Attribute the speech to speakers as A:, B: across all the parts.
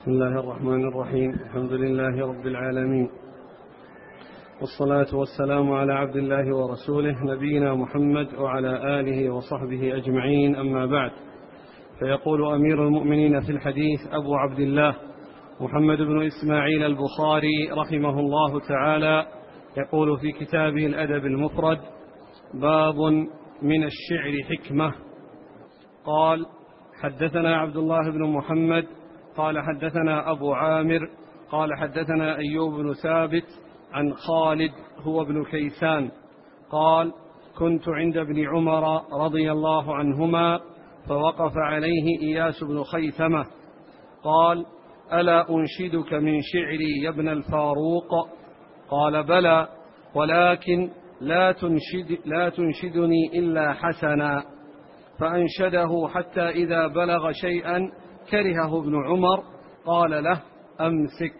A: بسم الله الرحمن الرحيم. الحمد لله رب العالمين، والصلاة والسلام على عبد الله ورسوله نبينا محمد وعلى آله وصحبه أجمعين، أما بعد. فيقول أمير المؤمنين في الحديث أبو عبد الله محمد بن إسماعيل البخاري رحمه الله تعالى، يقول في كتابه الأدب المفرد: باب من الشعر حكمة. قال: حدثنا عبد الله بن محمد قال حدثنا أبو عامر قال حدثنا أيوب بن ثابت عن خالد هو ابن كيسان قال: كنت عند ابن عمر رضي الله عنهما فوقف عليه إياس بن خيثمة قال: ألا أنشدك من شعري يا ابن الفاروق؟ قال: بلى، ولكن لا تنشدني إلا حسنا. فأنشده حتى إذا بلغ شيئا كرهه ابن عمر قال له: أمسك.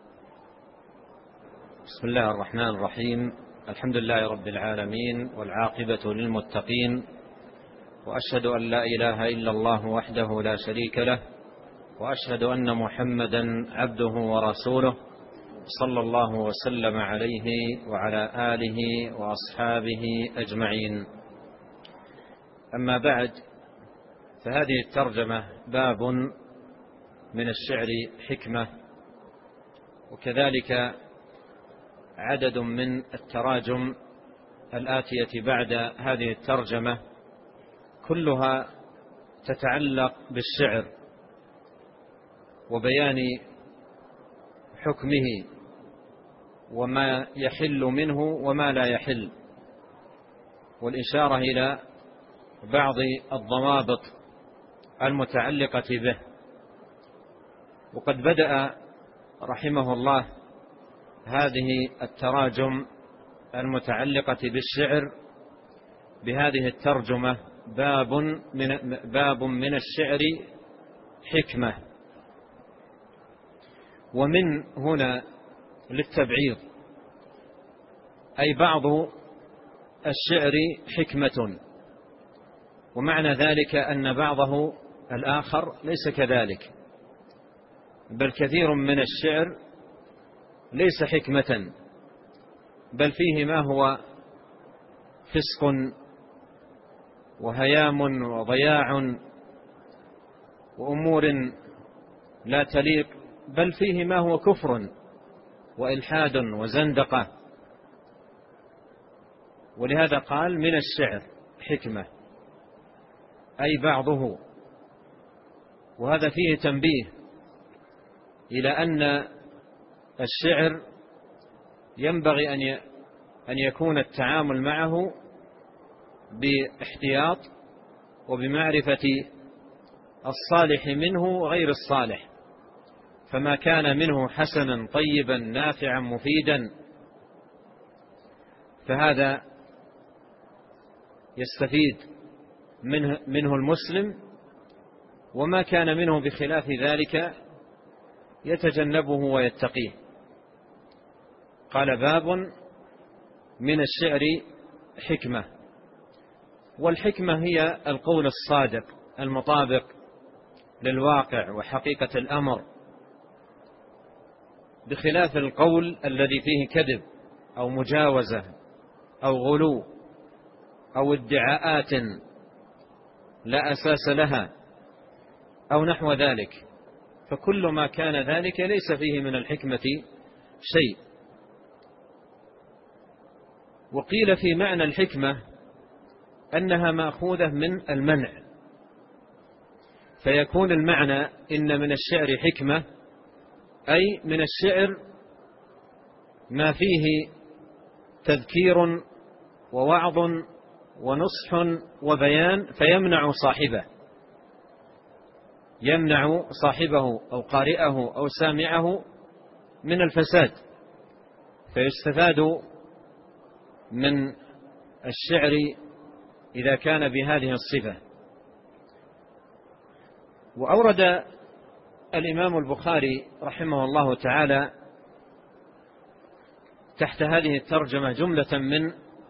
B: بسم الله الرحمن الرحيم. الحمد لله رب العالمين، والعاقبة للمتقين، وأشهد أن لا إله إلا الله وحده لا شريك له، وأشهد أن محمدا عبده ورسوله، صلى الله وسلم عليه وعلى آله وأصحابه أجمعين. أما بعد، فهذه الترجمة باب من الشعر حكمة، وكذلك عدد من التراجم الآتية بعد هذه الترجمة كلها تتعلق بالشعر وبيان حكمه وما يحل منه وما لا يحل، والإشارة إلى بعض الضوابط المتعلقة به. وقد بدأ رحمه الله هذه التراجم المتعلقة بالشعر بهذه الترجمة: باب من الشعر حكمة. ومن هنا للتبعيض، أي بعض الشعر حكمة، ومعنى ذلك أن بعضه الآخر ليس كذلك، بل كثير من الشعر ليس حكمة، بل فيه ما هو فسق وهيام وضياع وأمور لا تليق، بل فيه ما هو كفر وإلحاد وزندقة. ولهذا قال: من الشعر حكمة، أي بعضه. وهذا فيه تنبيه إلى أن الشعر ينبغي أن يكون التعامل معه باحتياط وبمعرفة الصالح منه وغير الصالح، فما كان منه حسنا طيبا نافعا مفيدا فهذا يستفيد منه المسلم، وما كان منه بخلاف ذلك يتجنبه ويتقيه. قال: باب من الشعر حكمة. والحكمة هي القول الصادق المطابق للواقع وحقيقة الأمر، بخلاف القول الذي فيه كذب أو مجاوزة أو غلو أو ادعاءات لا أساس لها أو نحو ذلك، فكل ما كان ذلك ليس فيه من الحكمة شيء. وقيل في معنى الحكمة أنها مأخوذة من المنع، فيكون المعنى إن من الشعر حكمة، أي من الشعر ما فيه تذكير ووعظ ونصح وبيان، فيمنع صاحبه أو قارئه أو سامعه من الفساد، فيستفاد من الشعر إذا كان بهذه الصفة. وأورد الإمام البخاري رحمه الله تعالى تحت هذه الترجمة جملة من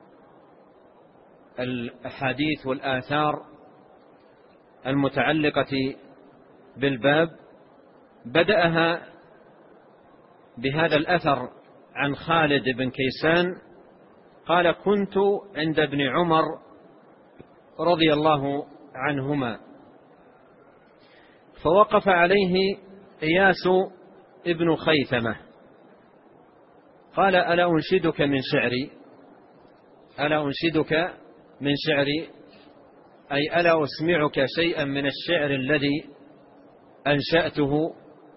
B: الأحاديث والآثار المتعلقة بالباب بدأها بهذا الأثر عن خالد بن كيسان قال: كنت عند ابن عمر رضي الله عنهما فوقف عليه إياس ابن خيثمة قال: ألا أنشدك من شعري؟ ألا أنشدك من شعري أي ألا أسمعك شيئا من الشعر الذي أنشأته؟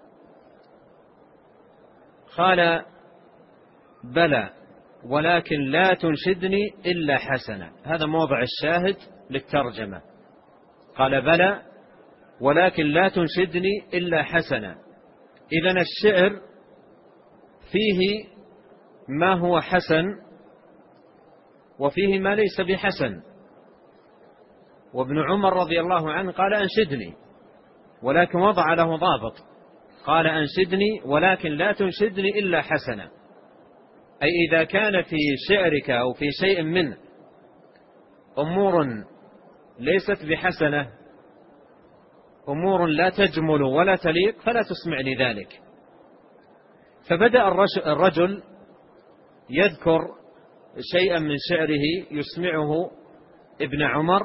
B: قال: بلى، ولكن لا تنشدني إلا حسنا. هذا موضع الشاهد للترجمة. قال: بلى، ولكن لا تنشدني إلا حسنا. إذن الشعر فيه ما هو حسن وفيه ما ليس بحسن. وابن عمر رضي الله عنه قال: أنشدني، ولكن وضع له ضابط، قال: أنشدني ولكن لا تنشدني إلا حسنا، أي إذا كان في شعرك أو في شيء منه أمور ليست بحسنة، أمور لا تجمل ولا تليق، فلا تسمعني ذلك. فبدأ الرجل يذكر شيئا من شعره يسمعه ابن عمر،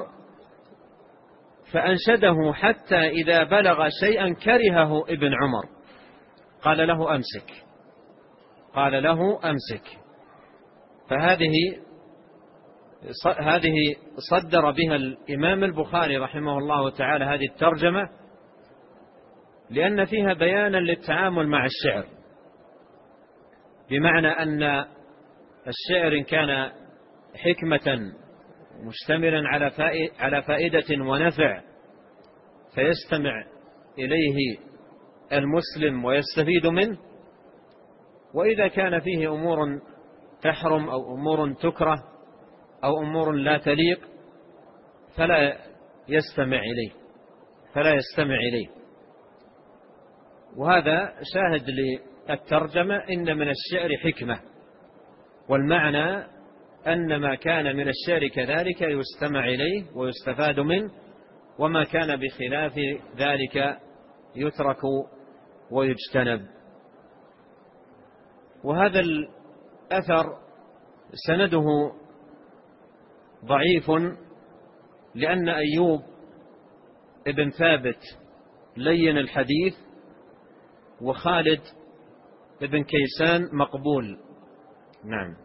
B: فأنشده حتى إذا بلغ شيئا كرهه ابن عمر قال له: أمسك، قال له: أمسك. فهذه صدر بها الإمام البخاري رحمه الله تعالى هذه الترجمة، لأن فيها بيانا للتعامل مع الشعر، بمعنى أن الشعر إن كان حكمة مشتملا على فائدة ونفع فيستمع إليه المسلم ويستفيد منه، وإذا كان فيه أمور تحرم أو أمور تكره أو أمور لا تليق فلا يستمع إليه. وهذا شاهد للترجمة: إن من الشعر حكمة، والمعنى أن ما كان من الشعر كذلك يستمع إليه ويستفاد منه، وما كان بخلاف ذلك يترك ويجتنب. وهذا الأثر سنده ضعيف، لأن أيوب ابن ثابت لين الحديث، وخالد ابن كيسان مقبول. نعم.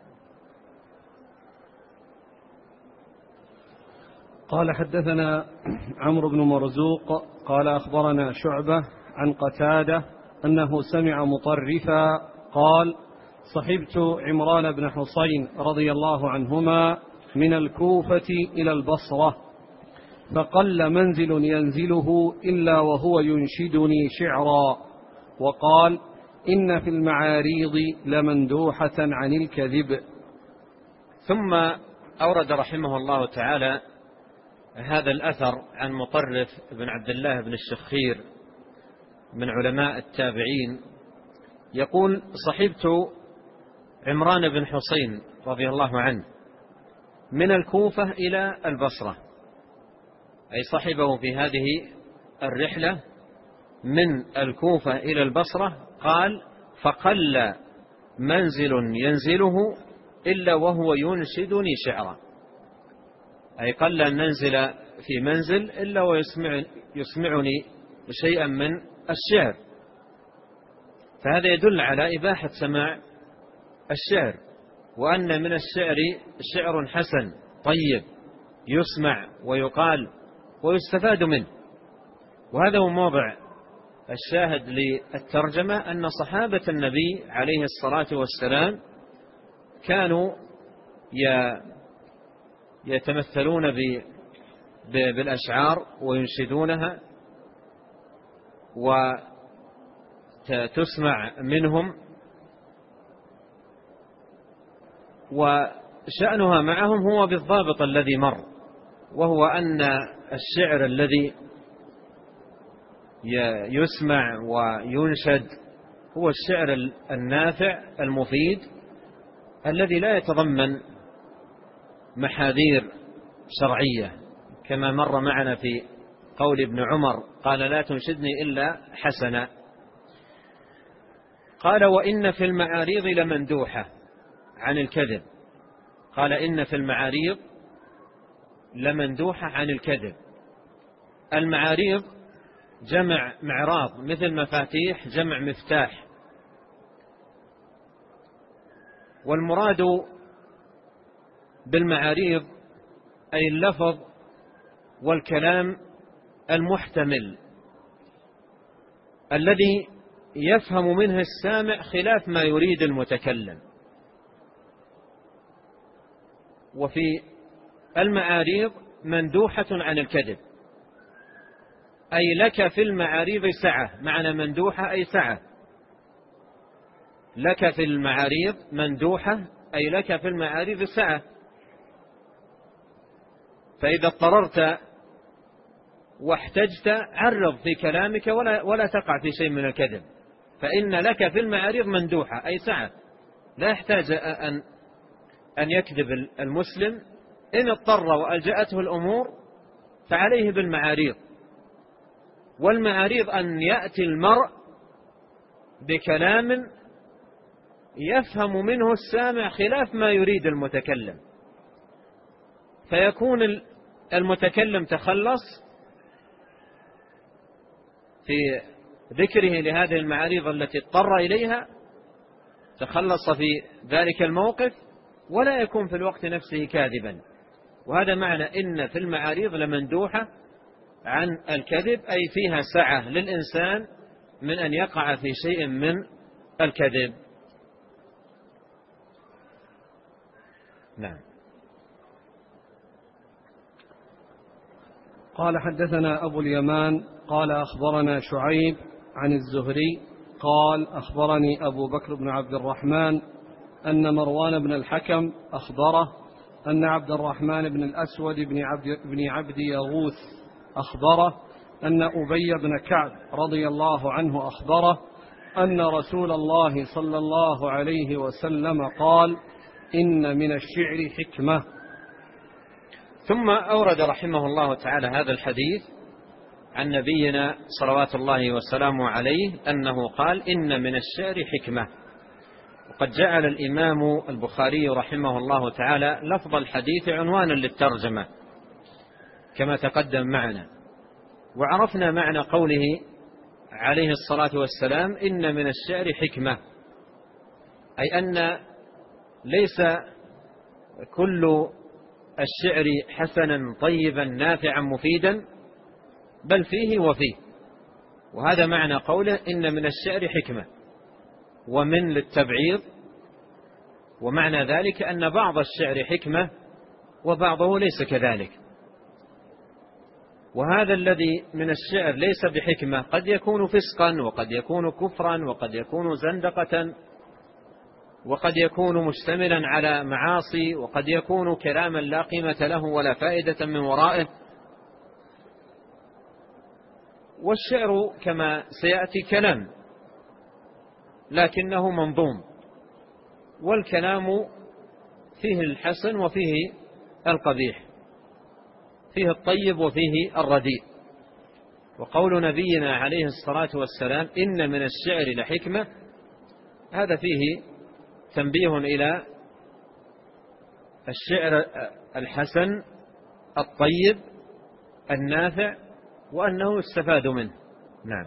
A: قال: حدثنا عمرو بن مرزوق قال: أخبرنا شعبة عن قتادة أنه سمع مطرفا قال: صحبت عمران بن حصين رضي الله عنهما من الكوفة إلى البصرة، فقل منزل ينزله إلا وهو ينشدني شعرا، وقال: إن في المعاريض لمندوحة عن الكذب.
B: ثم أورد رحمه الله تعالى هذا الأثر عن مطرف بن عبد الله بن الشخير من علماء التابعين، يقول: صحبت عمران بن حصين رضي الله عنه من الكوفة إلى البصرة، أي صحبه في هذه الرحلة من الكوفة إلى البصرة. قال: فقل منزل ينزله إلا وهو ينشدني شعرا، أي قل أن ننزل في منزل إلا ويسمعني شيئا من الشعر. فهذا يدل على إباحة سماع الشعر، وأن من الشعر شعر حسن طيب يسمع ويقال ويستفاد منه. وهذا هو موضع الشاهد للترجمة، أن صحابة النبي عليه الصلاة والسلام كانوا يتمثلون بالأشعار وينشدونها وتسمع منهم، وشأنها معهم هو بالضابط الذي مر، وهو أن الشعر الذي يسمع وينشد هو الشعر النافع المفيد الذي لا يتضمن محاذير شرعية، كما مر معنا في قول ابن عمر قال: لا تنشدني إلا حسنا. قال وإن في المعاريض لمندوحة عن الكذب. قال إن في المعاريض لمندوحة عن الكذب. المعاريض جمع معراض، مثل مفاتيح جمع مفتاح. والمراد بالمعاريض أي اللفظ والكلام المحتمل الذي يفهم منه السامع خلاف ما يريد المتكلم. وفي المعاريض مندوحة عن الكذب، أي لك في المعاريض سعة. معنى مندوحة أي سعة. لك في المعاريض مندوحة أي لك في المعاريض سعة. فإذا اضطررت واحتجت عرض في كلامك ولا تقع في شيء من الكذب. فإن لك في المعاريض مندوحة أي سعة، لا يحتاج أن يكذب المسلم. إن اضطر وألجأته الأمور فعليه بالمعاريض. والمعاريض أن يأتي المرء بكلام يفهم منه السامع خلاف ما يريد المتكلم، فيكون المتكلم تخلص في ذكره لهذه المعاريض التي اضطر إليها، تخلص في ذلك الموقف، ولا يكون في الوقت نفسه كاذبا. وهذا معنى إن في المعاريض لمندوحة عن الكذب، أي فيها سعة للإنسان من أن يقع في شيء من الكذب. نعم.
A: قال حدثنا أبو اليمان قال أخبرنا شعيب عن الزهري قال أخبرني أبو بكر بن عبد الرحمن أن مروان بن الحكم أخبره أن عبد الرحمن بن الأسود بن عبد يغوث أخبره أن أبي بن كعب رضي الله عنه أخبره أن رسول الله صلى الله عليه وسلم قال إن من الشعر حكمة.
B: ثم أورد رحمه الله تعالى هذا الحديث عن نبينا صلوات الله وسلامه عليه أنه قال إن من الشعر حكمة. وقد جعل الإمام البخاري رحمه الله تعالى لفظ الحديث عنوانا للترجمة كما تقدم معنا. وعرفنا معنى قوله عليه الصلاة والسلام إن من الشعر حكمة، أي أن ليس كل الشعر حسنا طيبا نافعا مفيدا، بل فيه وفيه. وهذا معنى قوله إن من الشعر حكمة، ومن للتبعيض. ومعنى ذلك أن بعض الشعر حكمة وبعضه ليس كذلك. وهذا الذي من الشعر ليس بحكمة قد يكون فسقا، وقد يكون كفرا، وقد يكون زندقة، وقد يكون مشتملا على معاصي، وقد يكون كلاما لا قيمة له ولا فائدة من ورائه. والشعر كما سيأتي كلام لكنه منظوم، والكلام فيه الحسن وفيه القبيح، فيه الطيب وفيه الرديء. وقول نبينا عليه الصلاة والسلام إن من الشعر لحكمة، هذا فيه تنبيه إلى الشعر الحسن الطيب النافع، وأنه يستفاد منه. نعم.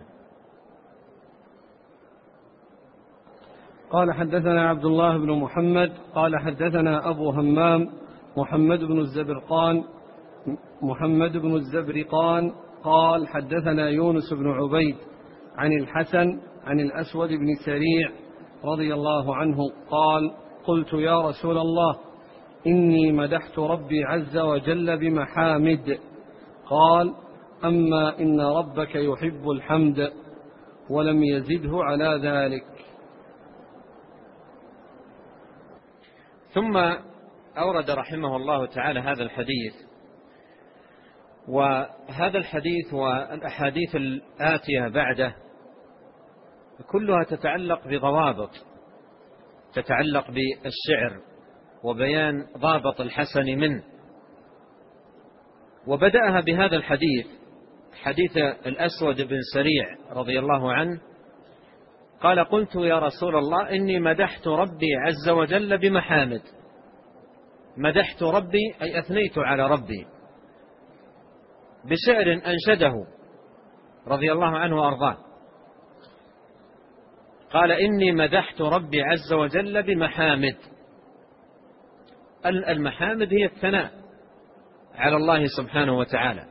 A: قال حدثنا عبد الله بن محمد قال حدثنا أبو همام محمد بن الزبرقان قال حدثنا يونس بن عبيد عن الحسن عن الأسود بن سريع رضي الله عنه قال قلت يا رسول الله إني مدحت ربي عز وجل بمحامد. قال أما إن ربك يحب الحمد، ولم يزده على ذلك.
B: ثم أورد رحمه الله تعالى هذا الحديث. وهذا الحديث والأحاديث الآتية بعده كلها تتعلق بضوابط، تتعلق بالشعر وبيان ضابط الحسن منه. وبدأها بهذا الحديث، حديث الأسود بن سريع رضي الله عنه، قال قلت يا رسول الله إني مدحت ربي عز وجل بمحامد. مدحت ربي أي أثنيت على ربي بشعر أنشده رضي الله عنه وأرضاه. قال إني مدحت ربي عز وجل بمحامد. المحامد هي الثناء على الله سبحانه وتعالى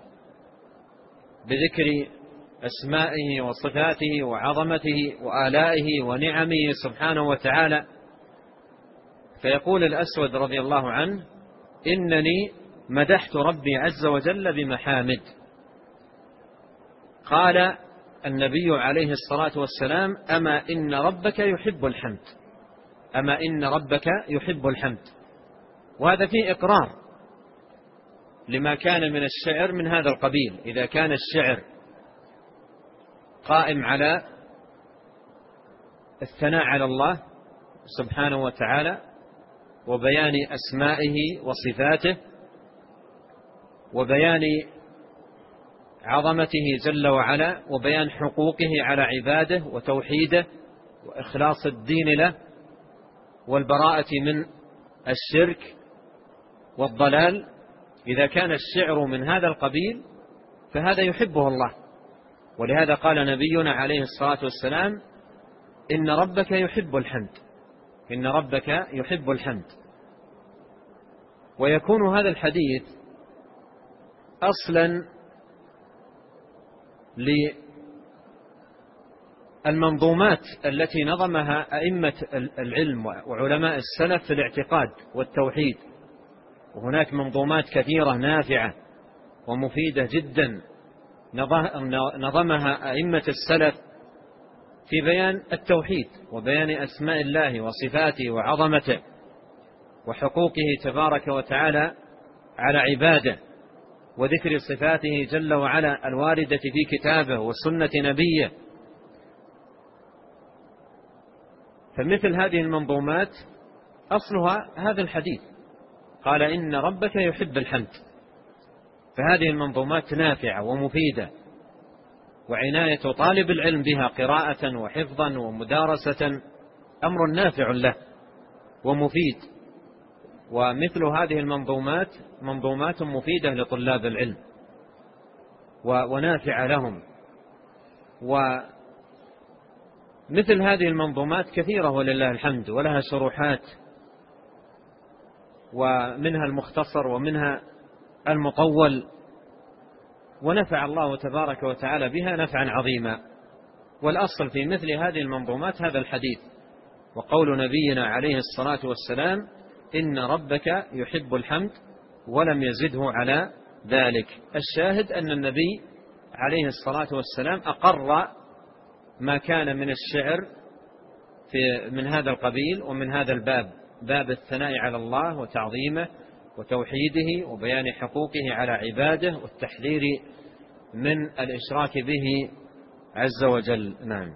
B: بذكر أسمائه وصفاته وعظمته وآلائه ونعمه سبحانه وتعالى. فيقول الأسود رضي الله عنه إنني مدحت ربي عز وجل بمحامد. قال النبي عليه الصلاة والسلام أما إن ربك يحب الحمد. أما إن ربك يحب الحمد. وهذا فيه إقرار لما كان من الشعر من هذا القبيل. إذا كان الشعر قائم على الثناء على الله سبحانه وتعالى وبيان أسمائه وصفاته وبيان عظمته جل وعلا وبيان حقوقه على عباده وتوحيده وإخلاص الدين له والبراءة من الشرك والضلال، إذا كان الشعر من هذا القبيل فهذا يحبه الله. ولهذا قال نبينا عليه الصلاة والسلام إن ربك يحب الحمد. إن ربك يحب الحمد. ويكون هذا الحديث أصلا للمنظومات التي نظمها أئمة العلم وعلماء السلف في الاعتقاد والتوحيد. وهناك منظومات كثيرة نافعة ومفيدة جدا نظمها أئمة السلف في بيان التوحيد وبيان أسماء الله وصفاته وعظمته وحقوقه تبارك وتعالى على عباده وذكر صفاته جل وعلا الواردة في كتابه وسنة نبيه. فمثل هذه المنظومات أصلها هذا الحديث قال إن ربك يحب الحمد. فهذه المنظومات نافعة ومفيدة، وعناية طالب العلم بها قراءة وحفظا ومدارسة أمر نافع له ومفيد. ومثل هذه المنظومات منظومات مفيدة لطلاب العلم ونافعة لهم. ومثل هذه المنظومات كثيرة ولله الحمد، ولها شروحات، ومنها المختصر ومنها المطول، ونفع الله تبارك وتعالى بها نفعا عظيما. والأصل في مثل هذه المنظومات هذا الحديث وقول نبينا عليه الصلاة والسلام إن ربك يحب الحمد ولم يزده على ذلك. الشاهد أن النبي عليه الصلاة والسلام أقر ما كان من الشعر من هذا القبيل ومن هذا الباب، باب الثناء على الله وتعظيمه وتوحيده وبيان حقوقه على عباده والتحذير من الإشراك به عز وجل. نعم.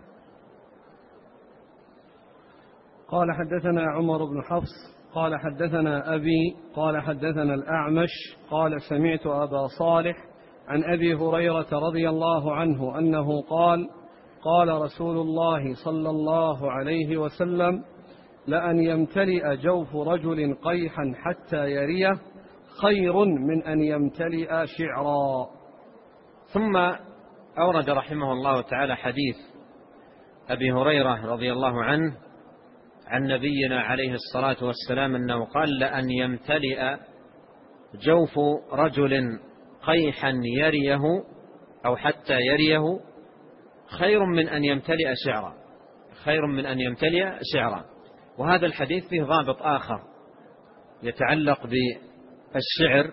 A: قال حدثنا عمر بن حفص قال حدثنا أبي قال حدثنا الأعمش قال سمعت أبا صالح عن أبي هريرة رضي الله عنه أنه قال قال رسول الله صلى الله عليه وسلم لأن يمتلئ جوف رجل قيحا حتى يريه خير من أن يمتلئ شعرا.
B: ثم أورد رحمه الله تعالى حديث أبي هريرة رضي الله عنه عن نبينا عليه الصلاة والسلام أنه قال لأن يمتلئ جوف رجل قيحا يريه أو حتى يريه خير من أن يمتلئ شعرا. خير من أن يمتلئ شعرا. وهذا الحديث فيه ضابط آخر يتعلق بالشعر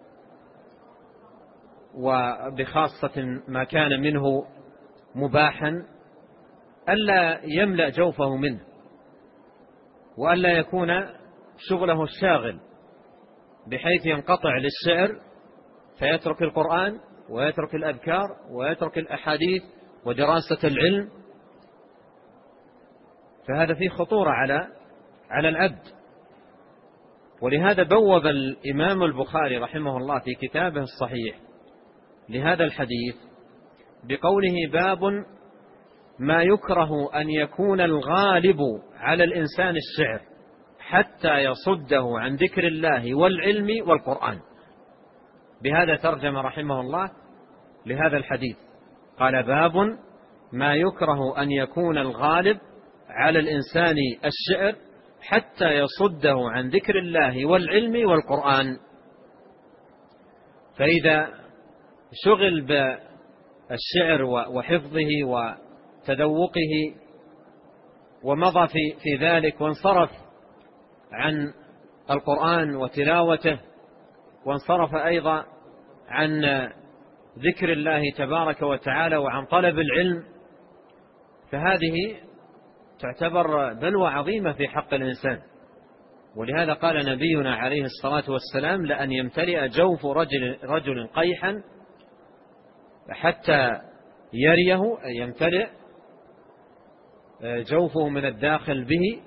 B: وبخاصة ما كان منه مباحا ألا يملأ جوفه منه، وألا يكون شغله الشاغل بحيث ينقطع للشعر فيترك القرآن ويترك الأذكار ويترك الأحاديث ودراسة العلم. فهذا فيه خطورة على العبد. ولهذا بوب الإمام البخاري رحمه الله في كتابه الصحيح لهذا الحديث بقوله باب ما يكره أن يكون الغالب على الإنسان الشعر حتى يصده عن ذكر الله والعلم والقرآن. بهذا ترجم رحمه الله لهذا الحديث، قال: باب ما يكره أن يكون الغالب على الإنسان الشعر حتى يصده عن ذكر الله والعلم والقرآن. فإذا شغل بالشعر وحفظه وتذوقه ومضى في ذلك وانصرف عن القرآن وتلاوته، وانصرف أيضا عن ذكر الله تبارك وتعالى وعن طلب العلم، فهذه تعتبر بلوى عظيمة في حق الإنسان. ولهذا قال نبينا عليه الصلاة والسلام: لأن يمتلئ جوف رجل قيحا حتى يريه، أي يمتلئ جوفه من الداخل به،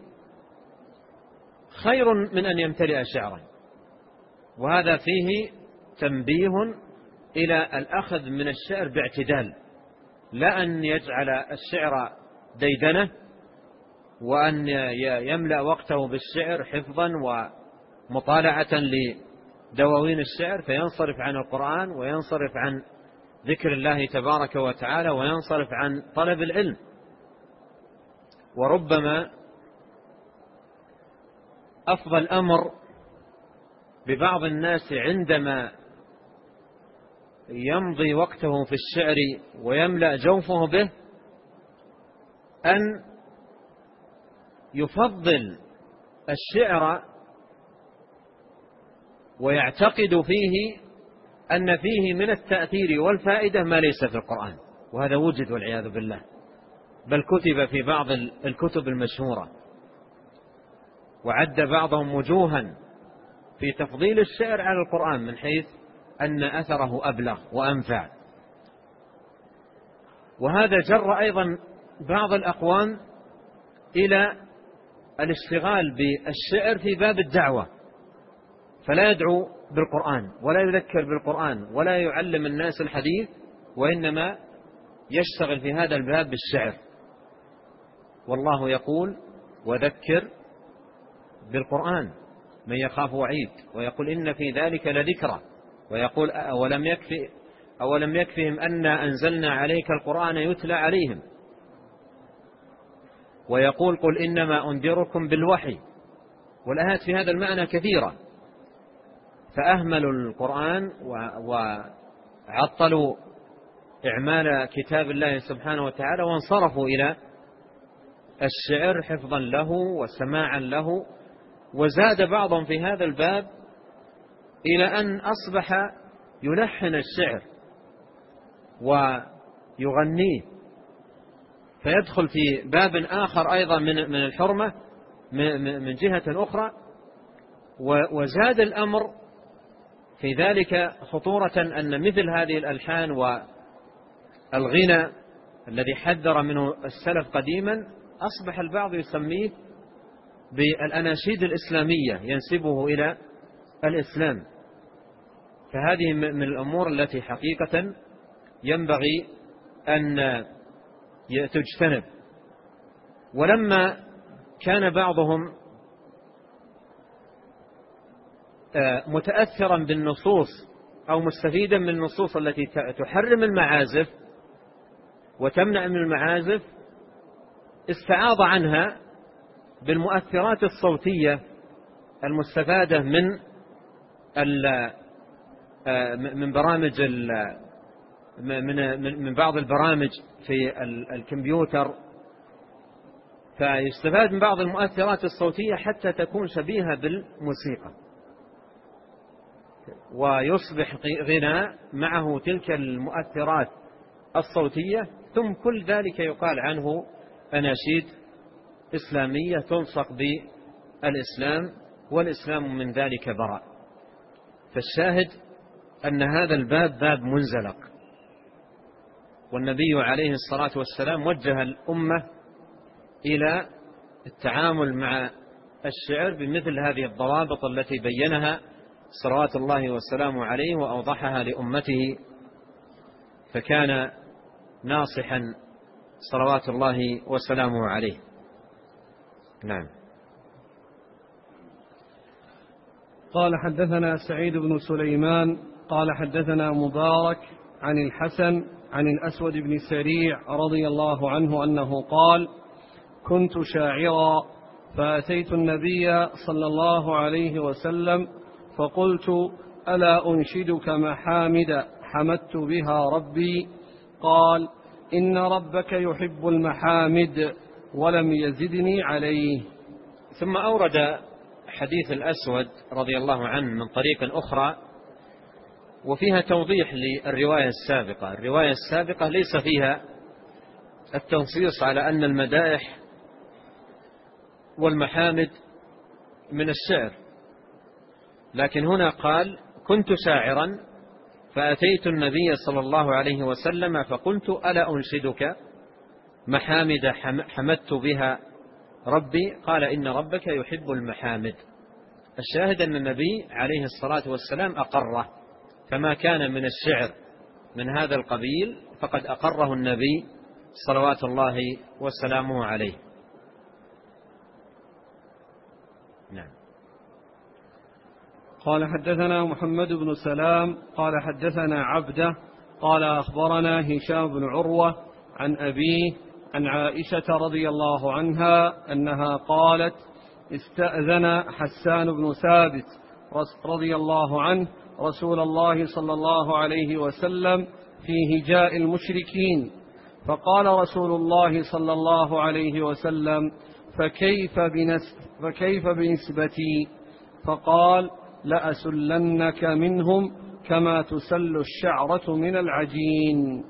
B: خير من أن يمتلئ شعرا. وهذا فيه تنبيه إلى الأخذ من الشعر باعتدال، لا أن يجعل الشعر ديدنة وأن يملأ وقته بالشعر حفظا ومطالعة لدواوين الشعر، فينصرف عن القرآن وينصرف عن ذكر الله تبارك وتعالى وينصرف عن طلب العلم. وربما أفضل الأمر ببعض الناس عندما يمضي وقته في الشعر ويملأ جوفه به أن يفضل الشعر ويعتقد فيه أن فيه من التأثير والفائدة ما ليس في القرآن، وهذا وجد والعياذ بالله، بل كتب في بعض الكتب المشهورة، وعد بعضهم وجوها في تفضيل الشعر على القرآن من حيث أن أثره أبلغ وأنفع. وهذا جر أيضا بعض الأقوام إلى الاشتغال بالشعر في باب الدعوة، فلا يدعو بالقرآن ولا يذكر بالقرآن ولا يعلم الناس الحديث، وإنما يشتغل في هذا الباب بالشعر. والله يقول: وذكر بالقرآن من يخاف وعيد، ويقول: إن في ذلك لذكرى، ويقول: أولم يكفهم أنا أنزلنا عليك القرآن يتلى عليهم، ويقول: قل إنما أنذركم بالوحي. والآيات في هذا المعنى كثيرة، فأهملوا القرآن وعطلوا إعمال كتاب الله سبحانه وتعالى، وانصرفوا إلى الشعر حفظا له وسماعا له. وزاد بعضهم في هذا الباب إلى أن أصبح يلحن الشعر ويغنيه، فيدخل في باب آخر أيضا من الحرمة من جهة أخرى. وزاد الأمر في ذلك خطورة أن مثل هذه الألحان والغنى الذي حذر منه السلف قديما أصبح البعض يسميه بالأناشيد الإسلامية، ينسبه إلى الإسلام. فهذه من الأمور التي حقيقة ينبغي أن تجتنب. ولما كان بعضهم متأثرا بالنصوص أو مستفيدا من النصوص التي تحرم المعازف وتمنع من المعازف، استعاض عنها بالمؤثرات الصوتية المستفادة من برامج من بعض البرامج في الكمبيوتر، فيستفاد من بعض المؤثرات الصوتية حتى تكون شبيهة بالموسيقى، ويصبح غناء معه تلك المؤثرات الصوتية، ثم كل ذلك يقال عنه أناشيد إسلامية تلصق بالإسلام، والإسلام من ذلك براء. فالشاهد أن هذا الباب باب منزلق، والنبي عليه الصلاة والسلام وجه الأمة إلى التعامل مع الشعر بمثل هذه الضوابط التي بينها صلوات الله والسلام عليه وأوضحها لأمته، فكان ناصحا صلوات الله وسلامه عليه. نعم.
A: قال حدثنا سعيد بن سليمان قال حدثنا مبارك عن الحسن عن الأسود بن سريع رضي الله عنه أنه قال: كنت شاعرا فأتيت النبي صلى الله عليه وسلم فقلت: ألا أنشدك محامد حمدت بها ربي؟ قال: إن ربك يحب المحامد ولم يزدني عليه.
B: ثم أورد حديث الأسود رضي الله عنه من طريق أخرى وفيها توضيح للرواية السابقة. الرواية السابقة ليس فيها التنصيص على أن المدائح والمحامد من الشعر، لكن هنا قال: كنت شاعرا فأتيت النبي صلى الله عليه وسلم فقلت: ألا أنشدك محامد حمدت بها ربي؟ قال: إن ربك يحب المحامد. الشاهد أن النبي عليه الصلاة والسلام أقره، فما كان من الشعر من هذا القبيل فقد أقره النبي صلوات الله وسلامه عليه. نعم.
A: قال حدثنا محمد بن سلام قال حدثنا عبده قال أخبرنا هشام بن عروة عن أبيه عن عائشة رضي الله عنها أنها قالت: استأذن حسان بن ثابت رضي الله عنه رسول الله صلى الله عليه وسلم في هجاء المشركين، فقال رسول الله صلى الله عليه وسلم: فكيف بنسبتي؟ فقال: لأسلنك منهم كما تسل الشعرة من العجين.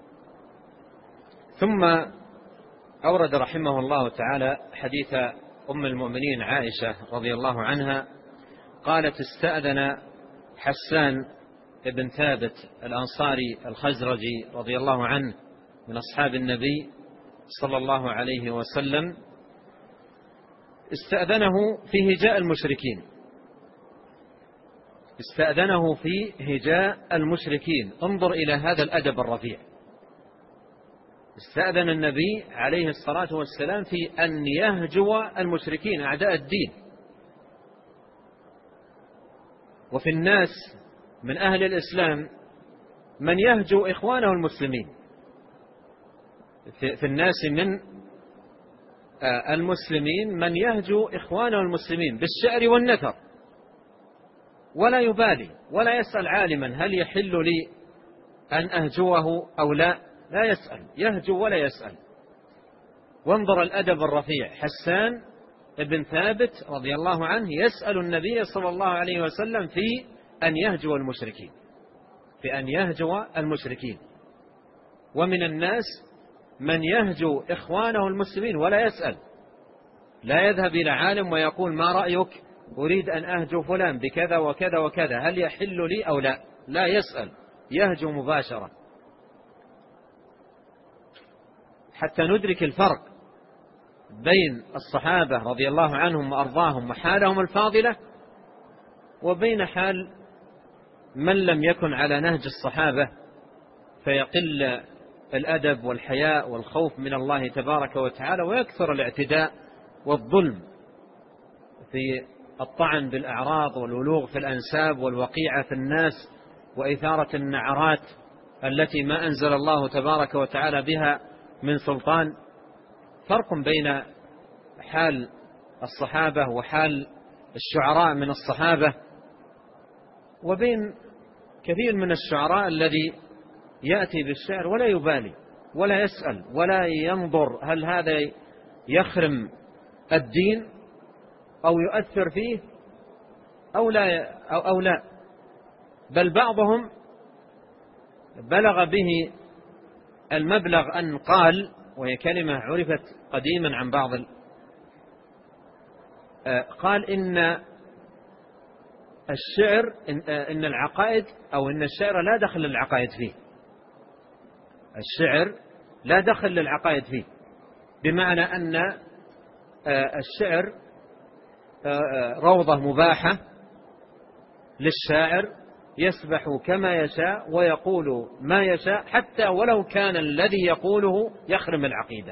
B: ثم أورد رحمه الله تعالى حديث أم المؤمنين عائشة رضي الله عنها قالت: استأذن حسان بن ثابت الأنصاري الخزرجي رضي الله عنه من أصحاب النبي صلى الله عليه وسلم، استأذنه في هجاء المشركين. استأذنه في هجاء المشركين. انظر إلى هذا الأدب الرفيع. استأذن النبي عليه الصلاة والسلام في أن يهجو المشركين أعداء الدين. وفي الناس من أهل الإسلام من يهجو إخوانه المسلمين، في الناس من المسلمين من يهجو إخوانه المسلمين بالشعر والنثر، ولا يبالي ولا يسأل عالما هل يحل لي أن أهجوه أو لا. لا يسأل، يهجو ولا يسأل. وانظر الأدب الرفيع. حسان بن ثابت رضي الله عنه يسأل النبي صلى الله عليه وسلم في أن يهجو المشركين، في أن يهجو المشركين. ومن الناس من يهجو إخوانه المسلمين ولا يسأل، لا يذهب إلى عالم ويقول: ما رأيك؟ أريد أن أهجو فلان بكذا وكذا وكذا، هل يحل لي أو لا؟ لا يسأل، يهجو مباشرة. حتى ندرك الفرق بين الصحابة رضي الله عنهم وأرضاهم وحالهم الفاضلة وبين حال من لم يكن على نهج الصحابة فيقل الأدب والحياء والخوف من الله تبارك وتعالى، ويكثر الاعتداء والظلم في الطعن بالأعراض والولوغ في الأنساب والوقيعة في الناس وإثارة النعرات التي ما أنزل الله تبارك وتعالى بها من سلطان. فرق بين حال الصحابة وحال الشعراء من الصحابة وبين كثير من الشعراء الذي يأتي بالشعر ولا يبالي ولا يسأل ولا ينظر هل هذا يخرم الدين أو يؤثر فيه أو لا. بل بعضهم بلغ به المبلغ أن قال، وهي كلمة عرفت قديما عن بعض، قال إن الشعر إن العقائد أو إن الشعر لا دخل للعقائد فيه. الشعر لا دخل للعقائد فيه، بمعنى أن الشعر روضة مباحة للشاعر يسبح كما يشاء ويقول ما يشاء، حتى ولو كان الذي يقوله يخرم العقيدة،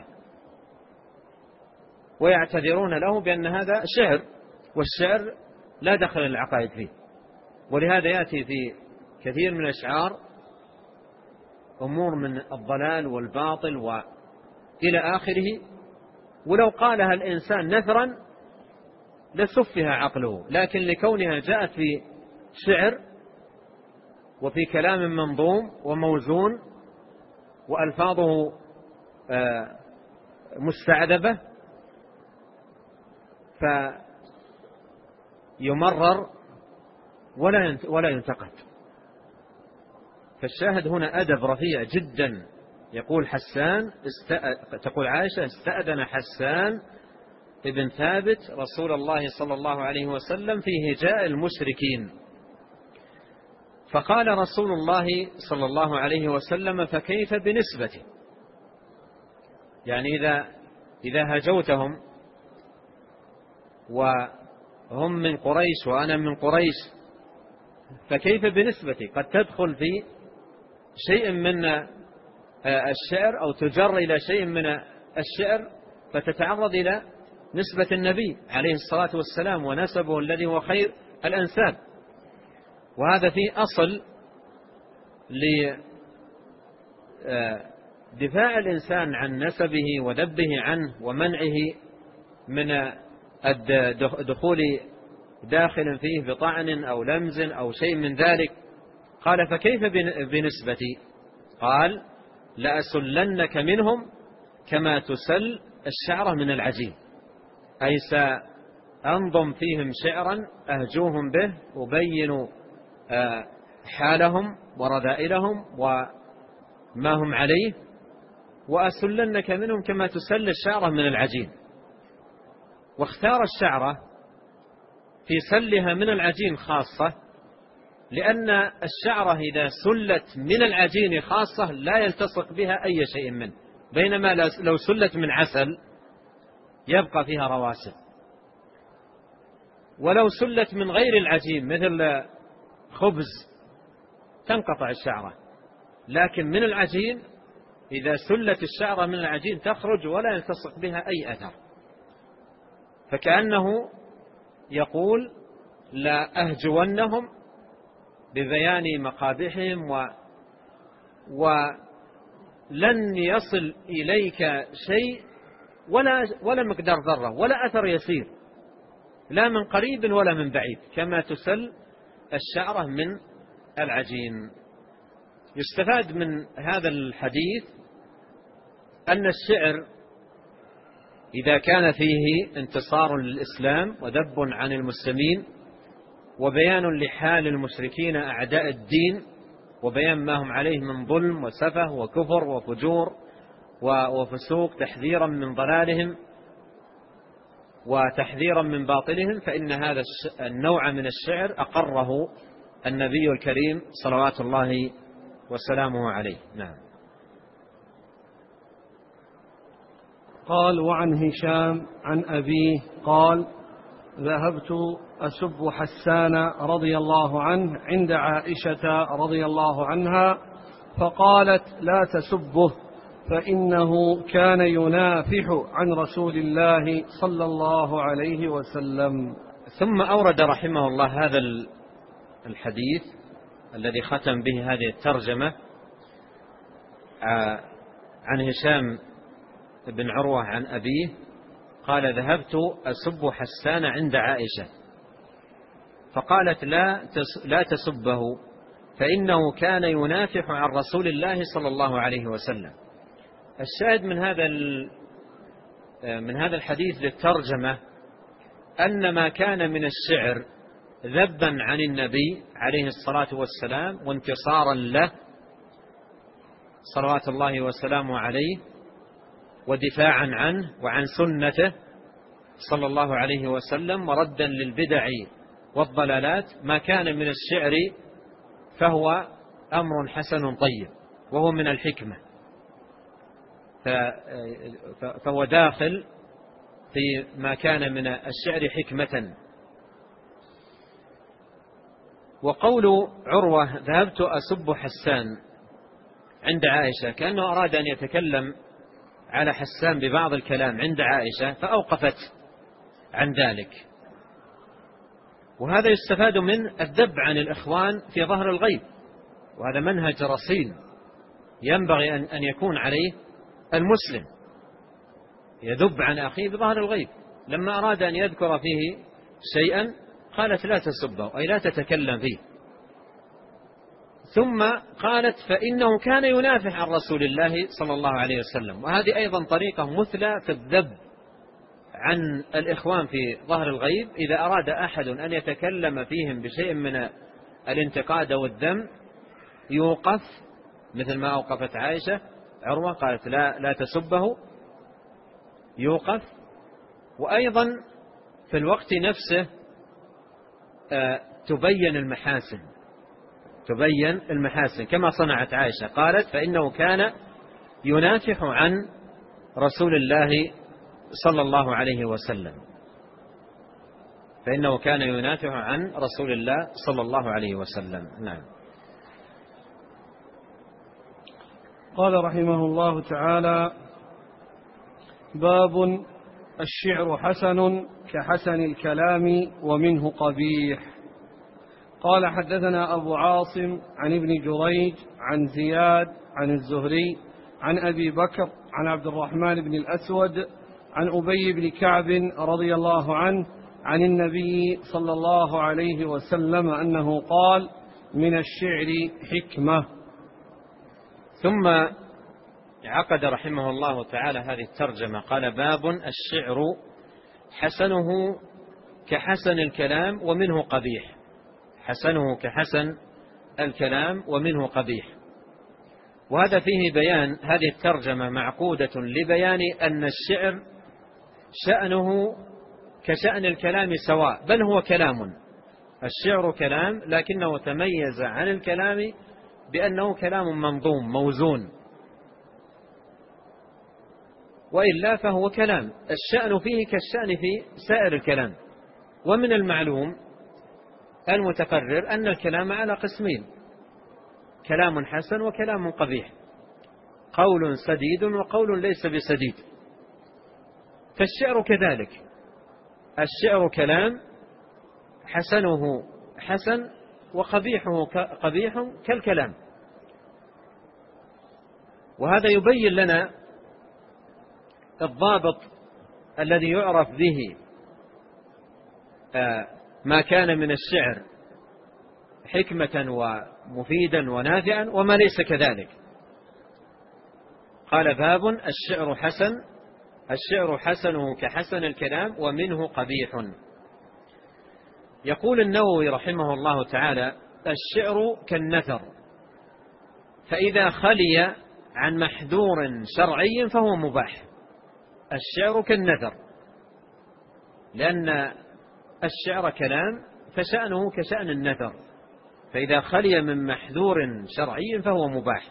B: ويعتذرون له بأن هذا شعر، والشعر لا دخل العقائد فيه. ولهذا يأتي في كثير من الأشعار أمور من الضلال والباطل وإلى آخره، ولو قالها الإنسان نثرا لسفها عقله، لكن لكونها جاءت في شعر وفي كلام منظوم وموزون وألفاظه مستعذبة فيمرر ولا ينتقد. فالشاهد هنا أدب رفيع جدا. يقول تقول عائشة: استأذن حسان ابن ثابت رسول الله صلى الله عليه وسلم في هجاء المشركين، فقال رسول الله صلى الله عليه وسلم: فكيف بنسبته؟ يعني إذا هجوتهم وهم من قريش وأنا من قريش، فكيف بنسبتي؟ قد تدخل في شيء من الشعر أو تجر إلى شيء من الشعر فتتعرض إلى نسبة النبي عليه الصلاة والسلام ونسبه الذي هو خير الأنساب. وهذا فيه أصل لدفاع الإنسان عن نسبه وذبه عنه ومنعه من الدخول داخل فيه بطعن أو لمز أو شيء من ذلك. قال: فكيف بنسبتي؟ قال: لأسلنك منهم كما تسل الشعرة من العجين، أي سأنظم فيهم شعرا أهجوهم به أبين حالهم ورذائلهم وما هم عليه، وأسلنك منهم كما تسل الشعرة من العجين. واختار الشعرة في سلها من العجين خاصة، لأن الشعرة إذا سلت من العجين خاصة لا يلتصق بها أي شيء منه، بينما لو سلت من عسل يبقى فيها رواسب. ولو سلت من غير العجين مثل خبز تنقطع الشعرة، لكن من العجين إذا سلت الشعرة من العجين تخرج ولا يلتصق بها أي أثر. فكأنه يقول: لا أهجونهم ببيان مقابحهم ولن يصل إليك شيء ولا مقدار ذرة ولا أثر يسير، لا من قريب ولا من بعيد، كما تسل الشعرة من العجين. يستفاد من هذا الحديث أن الشعر إذا كان فيه انتصار للإسلام وذب عن المسلمين وبيان لحال المشركين أعداء الدين وبيان ما هم عليه من ظلم وسفه وكفر وفجور وفسوق، تحذيرا من ضلالهم وتحذيرا من باطلهم، فإن هذا النوع من الشعر أقره النبي الكريم صلوات الله وسلامه عليه. نعم.
A: قال: وعن هشام عن أبيه قال: ذهبت أسب حسان رضي الله عنه عند عائشة رضي الله عنها، فقالت: لا تسبه فإنه كان ينافح عن رسول الله صلى الله عليه وسلم.
B: ثم أورد رحمه الله هذا الحديث الذي ختم به هذه الترجمة عن هشام بن عروة عن أبيه قال: ذهبت أسب حسان عند عائشة، فقالت: لا تسبه فإنه كان ينافح عن رسول الله صلى الله عليه وسلم. الشاهد من هذا الحديث للترجمة أن ما كان من الشعر ذبا عن النبي عليه الصلاة والسلام وانتصارا له صلوات الله وسلامه عليه ودفاعا عنه وعن سنته صلى الله عليه وسلم وردا للبدع والضلالات، ما كان من الشعر فهو أمر حسن طيب وهو من الحكمة، فهو داخل في ما كان من الشعر حكمة. وقول عروة ذهبت أسب حسان عند عائشة كأنه أراد أن يتكلم على حسان ببعض الكلام عند عائشة فأوقفت عن ذلك. وهذا يستفاد من الذب عن الإخوان في ظهر الغيب، وهذا منهج رصين ينبغي أن يكون عليه المسلم، يذب عن أخيه بظهر الغيب. لما أراد أن يذكر فيه شيئا قالت لا تسبه أي لا تتكلم فيه، ثم قالت فإنه كان ينافح عن رسول الله صلى الله عليه وسلم. وهذه أيضا طريقة مثلى في الذب عن الإخوان في ظهر الغيب. إذا أراد أحد أن يتكلم فيهم بشيء من الانتقاد والذم يوقف، مثل ما أوقفت عائشة عروة قالت لا تسبه، يوقف. وأيضا في الوقت نفسه تبين المحاسن كما صنعت عائشة، قالت فإنه كان ينافح عن رسول الله صلى الله عليه وسلم، فإنه كان ينافح عن رسول الله صلى الله عليه وسلم. نعم.
A: قال رحمه الله تعالى: باب الشعر حسن كحسن الكلام ومنه قبيح. قال حدثنا أبو عاصم عن ابن جريج عن زياد عن الزهري عن أبي بكر عن عبد الرحمن بن الأسود عن أبي بن كعب رضي الله عنه عن النبي صلى الله عليه وسلم أنه قال: من الشعر حكمة.
B: ثم عقد رحمه الله تعالى هذه الترجمة، قال: باب الشعر حسنه كحسن الكلام ومنه قبيح. حسنه كحسن الكلام ومنه قبيح. وهذا فيه بيان، هذه الترجمة معقودة لبيان أن الشعر شأنه كشأن الكلام سواء، بل هو كلام. الشعر كلام، لكنه تميز عن الكلام بأنه كلام منظوم موزون، وإلا فهو كلام. الشأن فيه كالشأن في سائر الكلام. ومن المعلوم المتقرر أن الكلام على قسمين: كلام حسن وكلام قبيح، قول سديد وقول ليس بسديد. فالشعر كذلك، الشعر كلام حسنه حسن وقبيحه قبيح كالكلام. وهذا يبين لنا الضابط الذي يعرف به ما كان من الشعر حكمة ومفيدا ونافعا وما ليس كذلك. قال: باب الشعر حسن، الشعر حسنه كحسن الكلام ومنه قبيح. يقول النووي رحمه الله تعالى: الشعر كالنثر، فإذا خلي عن محذور شرعي فهو مباح. الشعر كالنثر، لأن الشعر كلام فشأنه كشأن النثر، فإذا خلي من محذور شرعي فهو مباح.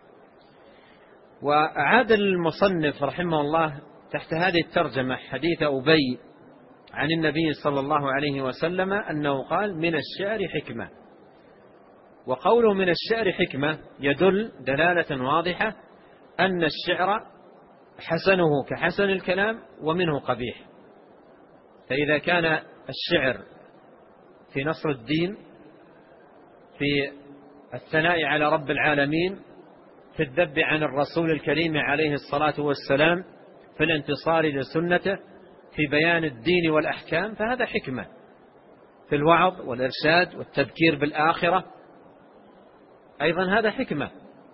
B: وأعاد المصنف رحمه الله تحت هذه الترجمة حديث أبي عن النبي صلى الله عليه وسلم أنه قال: من الشعر حكمة. وقوله من الشعر حكمة يدل دلالة واضحة أن الشعر حسنه كحسن الكلام ومنه قبيح. فإذا كان الشعر في نصر الدين، في الثناء على رب العالمين، في الذب عن الرسول الكريم عليه الصلاة والسلام، في الانتصار لسنته، في بيان الدين والأحكام، فهذا حكمة. في الوعظ والإرشاد والتذكير بالآخرة أيضا هذا حكمة،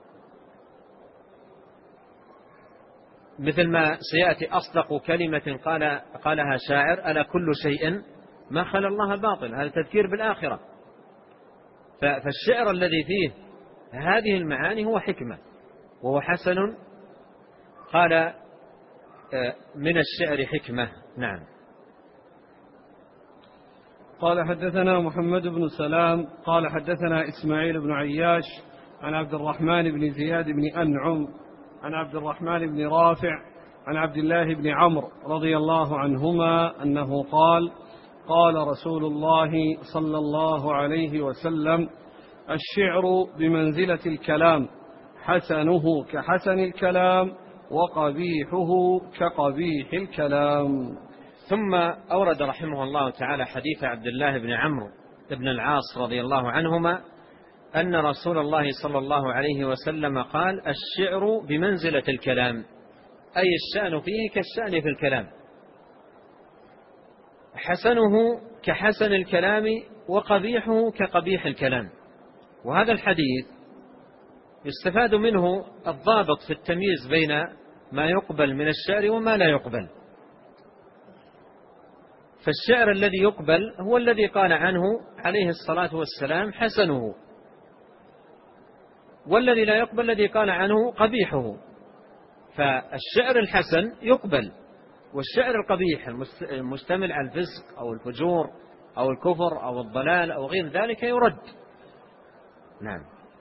B: مثل ما سيأتي: أصدق كلمة قالها شاعر: ألا كل شيء ما خلا الله باطل. هذا تذكير بالآخرة. فالشعر الذي فيه هذه المعاني هو حكمة وهو حسن. قال: من الشعر حكمة. نعم.
A: قال حدثنا محمد بن سلام قال حدثنا إسماعيل بن عياش عن عبد الرحمن بن زياد بن أنعم عن عبد الرحمن بن رافع عن عبد الله بن عمرو رضي الله عنهما أنه قال: قال رسول الله صلى الله عليه وسلم: الشعر بمنزلة الكلام، حسنه كحسن الكلام وقبيحه كقبيح الكلام.
B: ثم أورد رحمه الله تعالى حديث عبد الله بن عمرو بن العاص رضي الله عنهما أن رسول الله صلى الله عليه وسلم قال: الشعر بمنزلة الكلام، أي الشأن فيه كالشأن في الكلام، حسنه كحسن الكلام وقبيحه كقبيح الكلام. وهذا الحديث يستفاد منه الضابط في التمييز بين ما يقبل من الشعر وما لا يقبل. فالشعر الذي يقبل هو الذي قال عنه عليه الصلاة والسلام حسنه، والذي لا يقبل الذي قال عنه قبيحه. فالشعر الحسن يقبل، والشعر القبيح المشتمل على الفسق أو الفجور أو الكفر أو الضلال أو غير ذلك يرد. نعم.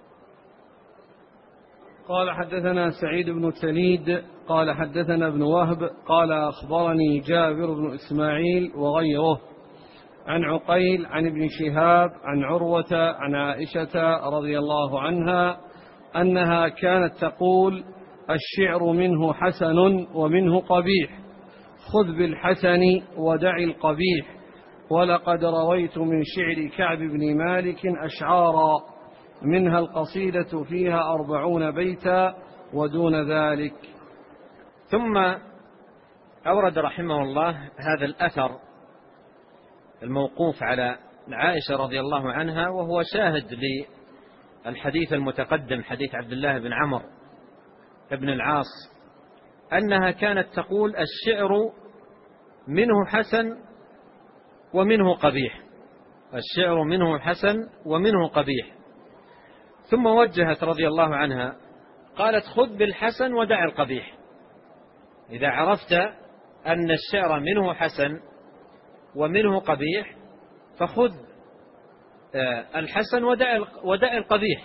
A: قال: حدثنا سعيد بن تليد قال حدثنا ابن وهب قال أخبرني جابر بن إسماعيل وغيره عن عقيل عن ابن شهاب عن عروة عن عائشة رضي الله عنها أنها كانت تقول: الشعر منه حسن ومنه قبيح، خذ بالحسن ودع القبيح، ولقد رويت من شعر كعب بن مالك أشعارا، منها القصيدة فيها 40 بيتا ودون ذلك.
B: ثم أورد رحمه الله هذا الأثر الموقوف على عائشة رضي الله عنها، وهو شاهد للحديث المتقدم، حديث عبد الله بن عمرو بن العاص، أنها كانت تقول: الشعر منه حسن ومنه قبيح، الشعر منه حسن ومنه قبيح. ثم وجهت رضي الله عنها قالت: خذ بالحسن ودع القبيح. إذا عرفت أن الشعر منه حسن ومنه قبيح فخذ الحسن ودع القبيح.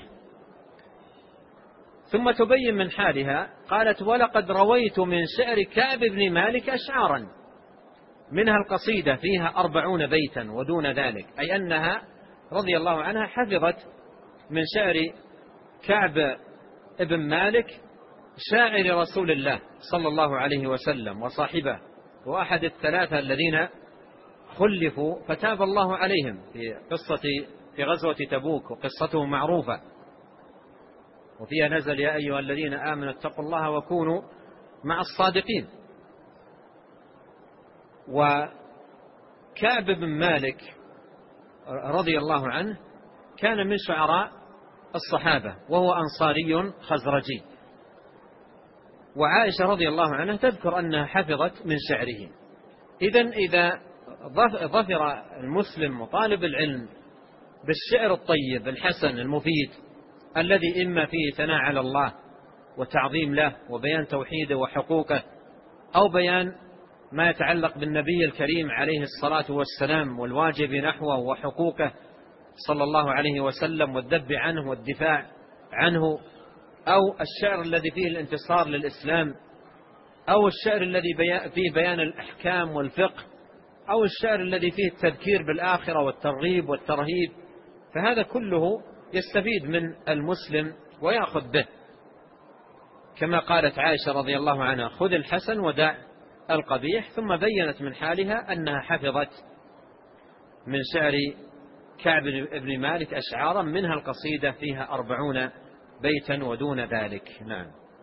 B: ثم تبين من حالها قالت: ولقد رويت من شعر كعب بن مالك أشعارا، منها القصيدة فيها 40 بيتا ودون ذلك، أي أنها رضي الله عنها حفظت من شعر كعب بن مالك شاعر رسول الله صلى الله عليه وسلم وصاحبه، وأحد الثلاثة الذين خلفوا فتاب الله عليهم في غزوة تبوك، وقصته معروفة، وفيها نزل: يا أيها الذين آمنوا اتقوا الله وكونوا مع الصادقين. وكعب بن مالك رضي الله عنه كان من شعراء الصحابة، وهو أنصاري خزرجي، وعائشة رضي الله عنها تذكر أنها حفظت من شعره. إذا ظفر المسلم وطالب العلم بالشعر الطيب الحسن المفيد الذي إما فيه ثناء على الله وتعظيم له وبيان توحيده وحقوقه، أو بيان ما يتعلق بالنبي الكريم عليه الصلاة والسلام والواجب نحوه وحقوقه صلى الله عليه وسلم والذب عنه والدفاع عنه، أو الشعر الذي فيه الانتصار للإسلام، أو الشعر الذي فيه بيان الأحكام والفقه، أو الشعر الذي فيه التذكير بالآخرة والترغيب والترهيب، فهذا كله يستفيد من المسلم ويأخذ به، كما قالت عائشة رضي الله عنها: خذ الحسن ودع القبيح. ثم بينت من حالها أنها حفظت من شعر كعب بن مالك أشعارا، منها القصيدة فيها 40 بيتا ودون ذلك. نعم.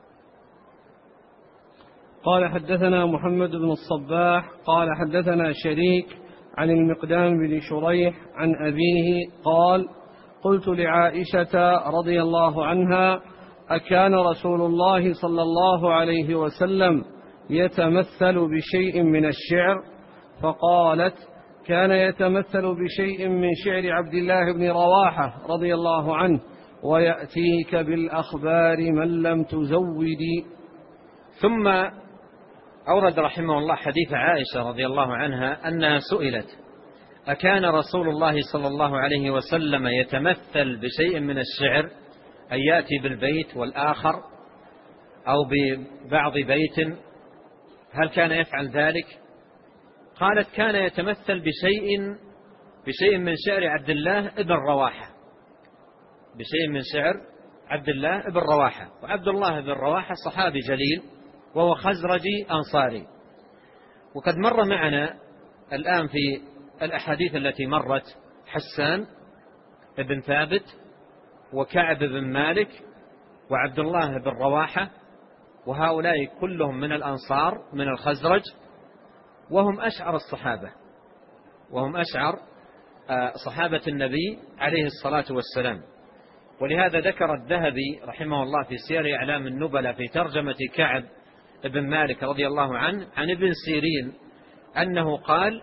A: قال: حدثنا محمد بن الصباح قال حدثنا شريك عن المقدام بن شريح عن أبيه قال: قلت لعائشة رضي الله عنها: أكان رسول الله صلى الله عليه وسلم يتمثل بشيء من الشعر؟ فقالت: كان يتمثل بشيء من شعر عبد الله بن رواحة رضي الله عنه، ويأتيك بالأخبار من لم تزودي.
B: ثم أورد رحمه الله حديث عائشة رضي الله عنها أنها سئلت: أكان رسول الله صلى الله عليه وسلم يتمثل بشيء من الشعر، أن يأتي بالبيت والآخر أو ببعض بيت، هل كان يفعل ذلك؟ قالت كان يتمثل بشيء من شعر عبد الله ابن رواحة، بشيء من شعر عبد الله ابن رواحة. وعبد الله بن رواحة صحابي جليل وهو خزرجي أنصاري. وقد مر معنا الآن في الأحاديث التي مرت حسان بن ثابت وكعب بن مالك وعبد الله بن رواحة، وهؤلاء كلهم من الأنصار من الخزرج، وهم أشعر الصحابة، وهم أشعر صحابة النبي عليه الصلاة والسلام. ولهذا ذكر الذهبي رحمه الله في سير أعلام النبلة في ترجمة كعب بن مالك رضي الله عنه عن ابن سيرين أنه قال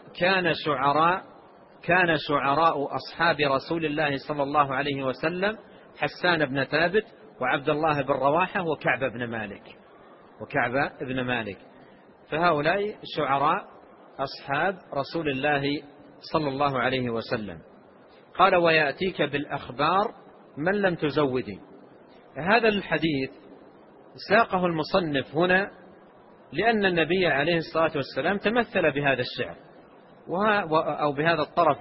B: كان شعراء أصحاب رسول الله صلى الله عليه وسلم حسان بن ثابت وعبد الله بن رواحة وكعب بن مالك، فهؤلاء شعراء أصحاب رسول الله صلى الله عليه وسلم. قال ويأتيك بالأخبار من لم تزودي. هذا الحديث ساقه المصنف هنا لأن النبي عليه الصلاة والسلام تمثل بهذا الشعر أو بهذا الطرف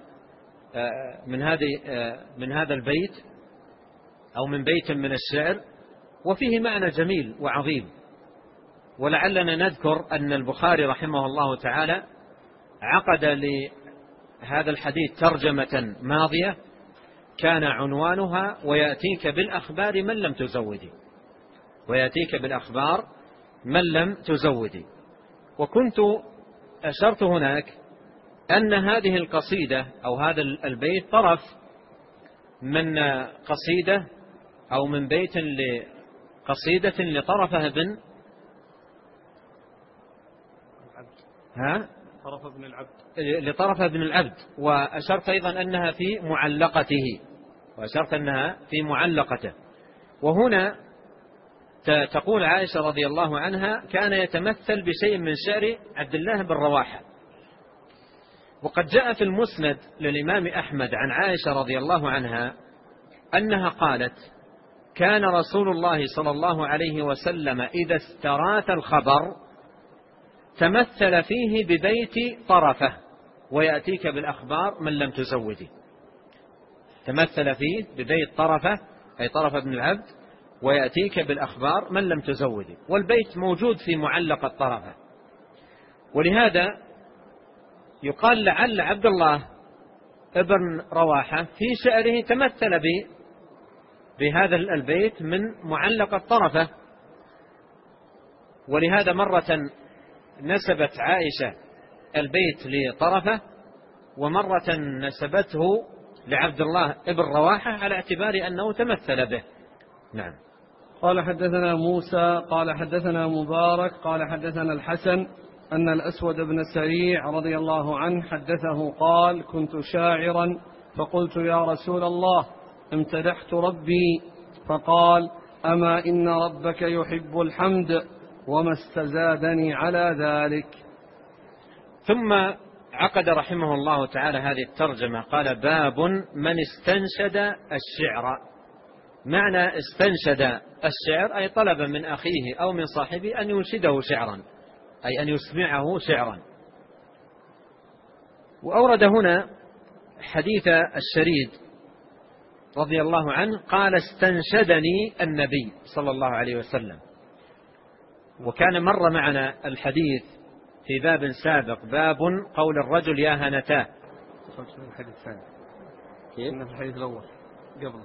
B: من هذا البيت أو من بيت من الشعر، وفيه معنى جميل وعظيم. ولعلنا نذكر أن البخاري رحمه الله تعالى عقد لهذا الحديث ترجمة ماضية كان عنوانها ويأتيك بالأخبار من لم تزودي، ويأتيك بالأخبار من لم تزودي. وكنت أشرت هناك أن هذه القصيدة أو هذا البيت طرف من قصيدة أو من بيت لقصيدة لطرفة بن لطرفة بن العبد، وأشرت أيضا أنها في معلقته. وهنا تقول عائشة رضي الله عنها كان يتمثل بشيء من شعر عبد الله بن رواحة. وقد جاء في المسند للإمام أحمد عن عائشة رضي الله عنها أنها قالت كان رسول الله صلى الله عليه وسلم إذا استراث الخبر تمثل فيه ببيت طرفة ويأتيك بالأخبار من لم تزودي. تمثل فيه ببيت طرفة أي طرفة بن العبد ويأتيك بالأخبار من لم تزودي، والبيت موجود في معلق الطرفة. ولهذا يقال لعل عبد الله ابن رواحة في شعره تمثل بهذا البيت من معلق الطرفة. ولهذا مرة نسبت عائشة البيت لطرفة، ومرة نسبته لعبد الله ابن رواحة على اعتبار أنه تمثل به. نعم.
A: قال حدثنا موسى قال حدثنا مبارك قال حدثنا الحسن أن الأسود بن السريع رضي الله عنه حدثه قال كنت شاعرا فقلت يا رسول الله امتدحت ربي فقال أما إن ربك يحب الحمد وما استزادني على ذلك.
B: ثم عقد رحمه الله تعالى هذه الترجمة قال باب من استنشد الشعر. معنى استنشد الشعر أي طلب من أخيه أو من صاحبه أن ينشده شعرا، أي أن يسمعه شعرا. وأورد هنا حديث الشريد رضي الله عنه قال استنشدني النبي صلى الله عليه وسلم. وكان مر معنا الحديث في باب سابق باب قول الرجل يا هنتاه.
A: الحديث الثاني كيف؟ في الحديث الأول قبل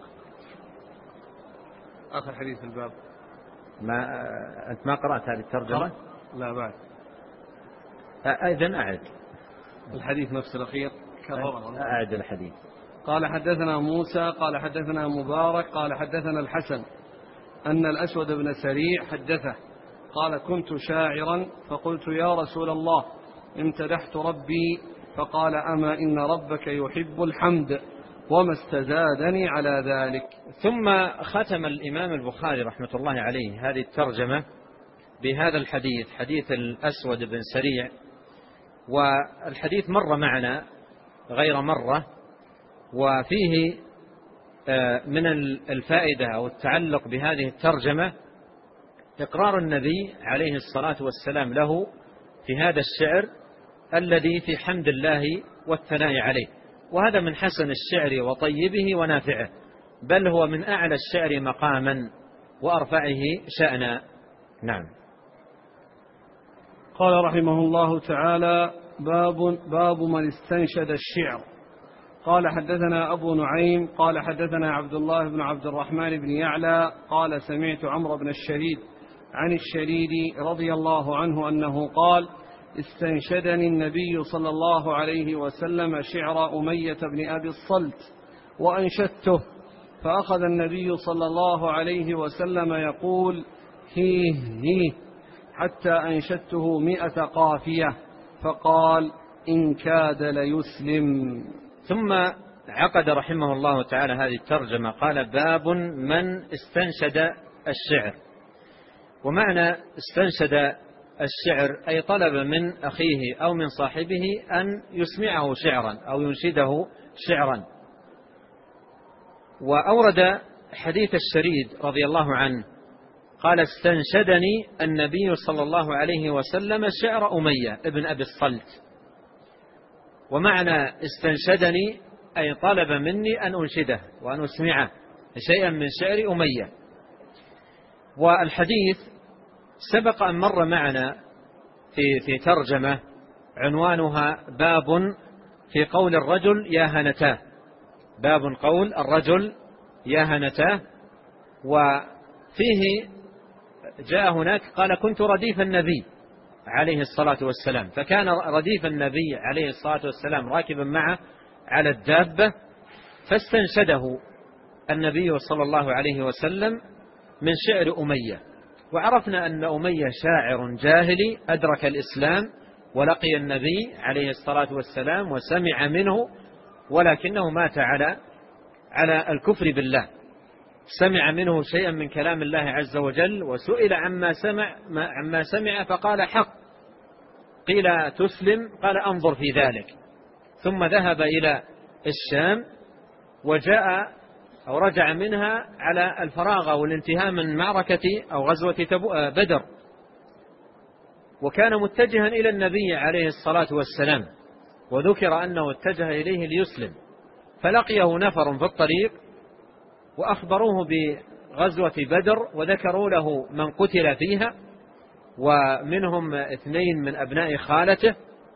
A: آخر حديث الباب.
B: أنت ما قرأت هذه الترجمة؟
A: لا بعد.
B: إذن أعد
A: الحديث نفس الأخير كرره.
B: أعد الحديث.
A: قال حدثنا موسى قال حدثنا مبارك قال حدثنا الحسن أن الأسود بن سريع حدثه قال كنت شاعرا فقلت يا رسول الله امتدحت ربي فقال أما إن ربك يحب الحمد وما استزادني على ذلك.
B: ثم ختم الإمام البخاري رحمة الله عليه هذه الترجمة بهذا الحديث حديث الأسود بن سريع. والحديث مر معنا غير مرة، وفيه من الفائدة أو التعلق بهذه الترجمة إقرار النبي عليه الصلاة والسلام له في هذا الشعر الذي في حمد الله والثناء عليه، وهذا من حسن الشعر وطيبه ونافعه، بل هو من أعلى الشعر مقاما وأرفعه شأنا. نعم.
A: قال رحمه الله تعالى: باب من استنشد الشعر. قال حدثنا أبو نعيم قال حدثنا عبد الله بن عبد الرحمن بن يعلى قال سمعت عمرو بن الشريد عن الشريد رضي الله عنه أنه قال: استنشدني النبي صلى الله عليه وسلم شعر أمية بن أبي الصلت وأنشدته، فأخذ النبي صلى الله عليه وسلم يقول: هيه هيه، حتى أنشدته 100 قافية، فقال: إن كاد ليسلم.
B: ثم عقد رحمه الله تعالى هذه الترجمة، قال: باب من استنشد الشعر. ومعنى استنشد الشعر أي طلب من أخيه أو من صاحبه أن يسمعه شعرا أو ينشده شعرا. وأورد حديث الشريد رضي الله عنه قال: استنشدني النبي صلى الله عليه وسلم شعر أمية ابن أبي الصلت. ومعنى استنشدني أي طلب مني أن أنشده وأن أسمعه شيئا من شعر أمية. والحديث سبق أن مر معنا في ترجمة عنوانها باب في قول الرجل يا هنتاه، باب قول الرجل يا هنتاه. وفيه جاء هناك قال: كنت رديف النبي عليه الصلاة والسلام، فكان رديف النبي عليه الصلاة والسلام راكبا معه على الدابة، فاستنشده النبي صلى الله عليه وسلم من شعر أمية. وعرفنا أن أمية شاعر جاهلي أدرك الإسلام ولقي النبي عليه الصلاة والسلام وسمع منه، ولكنه مات على الكفر بالله. سمع منه شيئا من كلام الله عز وجل، وسئل عما سمع فقال: حق. قيل: تسلم؟ قال: أنظر في ذلك. ثم ذهب إلى الشام وجاء أو رجع منها على الفراغ والانتهاء من معركة أو غزوة بدر، وكان متجها إلى النبي عليه الصلاة والسلام، وذكر أنه اتجه إليه ليسلم، فلقيه نفر في الطريق وأخبروه بغزوة بدر، وذكروا له من قتل فيها، ومنهم 2 من أبناء خالته،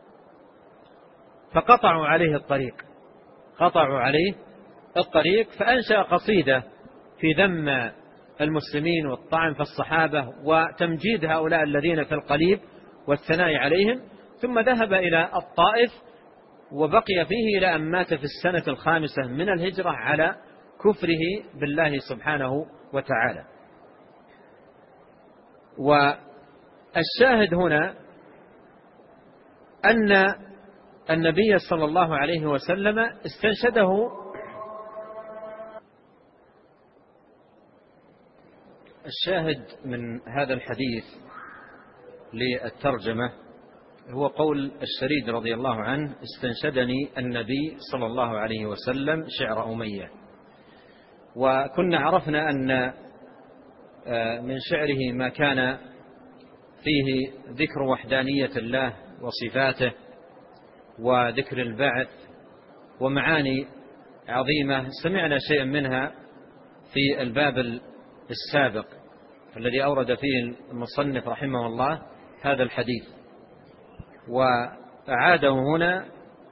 B: فقطعوا عليه الطريق، فأنشأ قصيدة في ذم المسلمين والطعن في الصحابة وتمجيد هؤلاء الذين في القليب والثناء عليهم. ثم ذهب إلى الطائف وبقي فيه إلى أن مات في السنة 5 من الهجرة على كفره بالله سبحانه وتعالى. والشاهد هنا أن النبي صلى الله عليه وسلم استنشده. الشاهد من هذا الحديث للترجمة هو قول الشريد رضي الله عنه: استنشدني النبي صلى الله عليه وسلم شعر أمية. وكنا عرفنا أن من شعره ما كان فيه ذكر وحدانية الله وصفاته وذكر البعث ومعاني عظيمة، سمعنا شيئا منها في الباب السابق الذي أورد فيه المصنف رحمه الله هذا الحديث، وأعاده هنا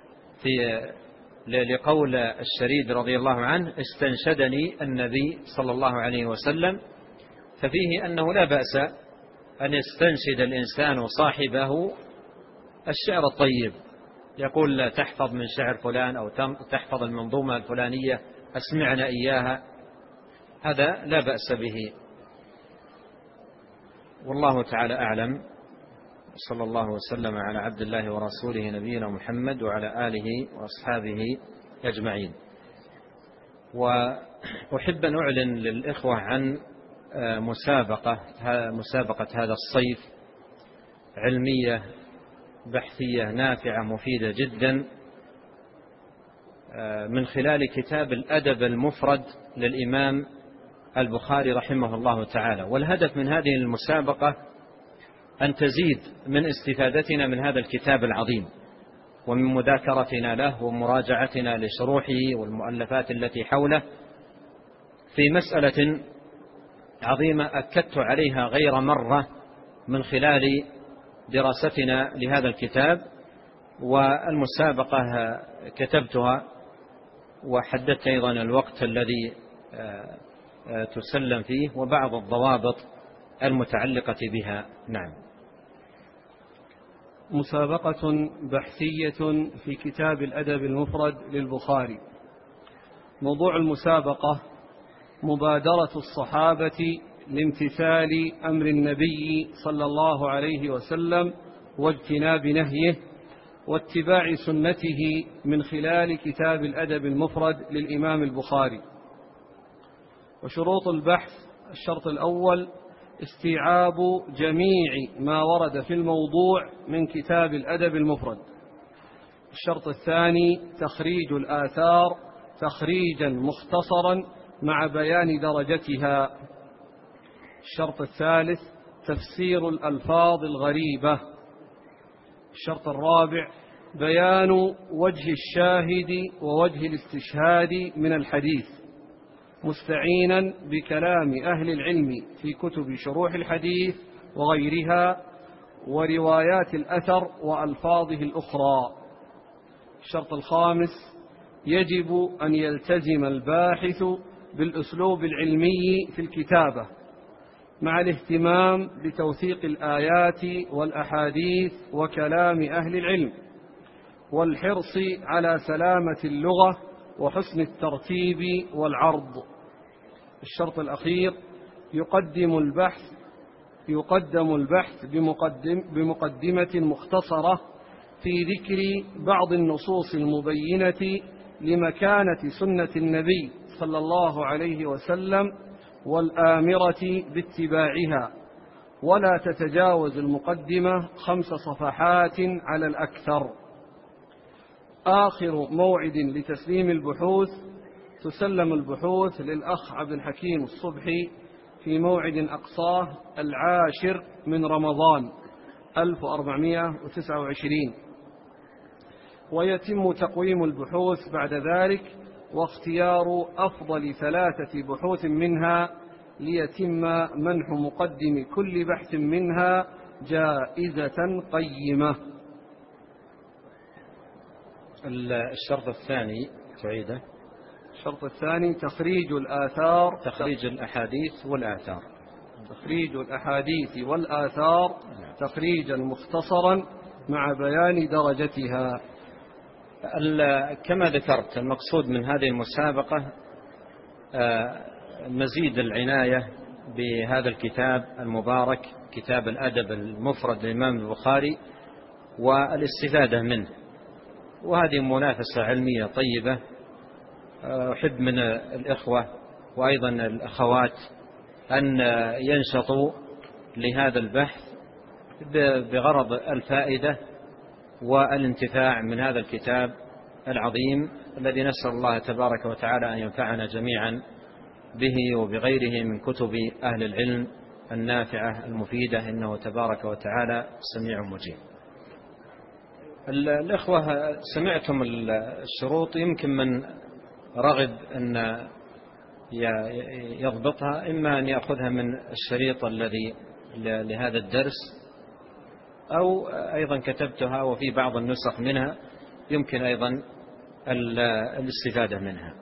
B: لقول الشريد رضي الله عنه: استنشدني النبي صلى الله عليه وسلم. ففيه أنه لا بأس أن يستنشد الإنسان صاحبه الشعر الطيب، يقول: تحفظ من شعر فلان أو تحفظ المنظومة الفلانية، أسمعنا إياها، هذا لا بأس به. والله تعالى أعلم، صلى الله وسلم على عبد الله ورسوله نبينا محمد وعلى آله وأصحابه أجمعين. وأحب أن أعلن للإخوة عن مسابقة هذا الصيف، علمية بحثية نافعة مفيدة جدا، من خلال كتاب الأدب المفرد للإمام البخاري رحمه الله تعالى. والهدف من هذه المسابقة أن تزيد من استفادتنا من هذا الكتاب العظيم، ومن مذاكرتنا له ومراجعتنا لشروحه والمؤلفات التي حوله في مسألة عظيمة أكدت عليها غير مرة من خلال دراستنا لهذا الكتاب، والمسابقة كتبتها وحددت أيضا الوقت الذي تسلم فيه وبعض الضوابط المتعلقة بها. نعم.
A: مسابقة بحثية في كتاب الأدب المفرد للبخاري. موضوع المسابقة مبادرة الصحابة لامتثال أمر النبي صلى الله عليه وسلم واجتناب نهيه واتباع سنته من خلال كتاب الأدب المفرد للإمام البخاري. وشروط البحث: الشرط الأول استيعاب جميع ما ورد في الموضوع من كتاب الأدب المفرد. الشرط الثاني تخريج الآثار تخريجا مختصرا مع بيان درجتها. الشرط الثالث تفسير الألفاظ الغريبة. الشرط الرابع بيان وجه الشاهد ووجه الاستشهاد من الحديث مستعينا بكلام أهل العلم في كتب شروح الحديث وغيرها وروايات الأثر وألفاظه الأخرى. الشرط الخامس يجب أن يلتزم الباحث بالأسلوب العلمي في الكتابة مع الاهتمام بتوثيق الآيات والأحاديث وكلام أهل العلم والحرص على سلامة اللغة وحسن الترتيب والعرض. الشرط الأخير يقدم البحث بمقدمة مختصرة في ذكر بعض النصوص المبينة لمكانة سنة النبي صلى الله عليه وسلم والآمرة باتباعها، ولا تتجاوز المقدمة 5 صفحات على الأكثر. آخر موعد لتسليم البحوث: تسلم البحوث للأخ عبد الحكيم الصبحي في موعد أقصاه 10 من رمضان 1429، ويتم تقويم البحوث بعد ذلك واختيار أفضل 3 بحوث منها ليتم منح مقدم كل بحث منها جائزة قيمة.
B: الشرط الثاني تعيده.
A: الشرط الثاني تخريج الآثار
B: تخريج الأحاديث والآثار.
A: تخريج الأحاديث والآثار تخريجا مختصرا مع بيان درجتها.
B: كما ذكرت المقصود من هذه المسابقة مزيد العناية بهذا الكتاب المبارك كتاب الأدب المفرد للإمام البخاري والاستفادة منه، وهذه منافسة علمية طيبة. أحب من الإخوة وأيضا الأخوات أن ينشطوا لهذا البحث بغرض الفائدة والانتفاع من هذا الكتاب العظيم الذي نسأل الله تبارك وتعالى أن ينفعنا جميعا به وبغيره من كتب أهل العلم النافعة المفيدة، إنه تبارك وتعالى سميع مجيب. الإخوة سمعتم الشروط، يمكن من رغب أن يضبطها إما أن يأخذها من الشريط الذي لهذا الدرس، أو أيضا كتبتها وفي بعض النسخ منها يمكن أيضا الاستفادة منها.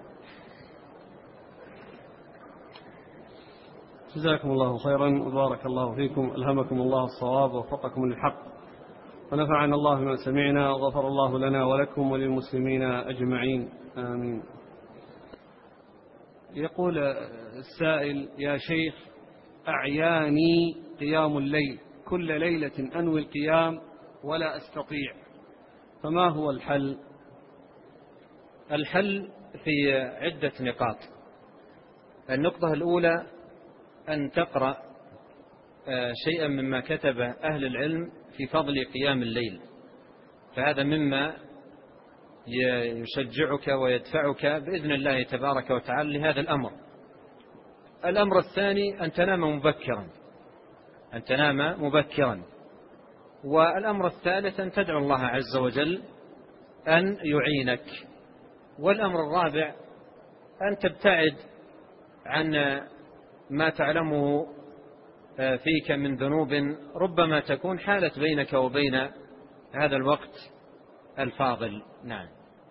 A: جزاكم الله خيرا وبارك الله فيكم، ألهمكم الله الصواب ووفقكم للحق، ونفعنا الله بما سمعنا، وغفر الله لنا ولكم وللمسلمين أجمعين، آمين. يقول السائل: يا شيخ، أعياني قيام الليل، كل ليلة أنوي القيام ولا أستطيع، فما هو الحل؟
B: الحل في عدة نقاط. النقطة الأولى أن تقرأ شيئا مما كتب أهل العلم في فضل قيام الليل، فهذا مما يشجعك ويدفعك بإذن الله تبارك وتعالى لهذا الأمر. الأمر الثاني أن تنام مبكرا، والأمر الثالث أن تدعو الله عز وجل أن يعينك. والأمر الرابع أن تبتعد عن ما تعلمه فيك من ذنوب ربما تكون حالت بينك وبين هذا الوقت الفاضل. نعم.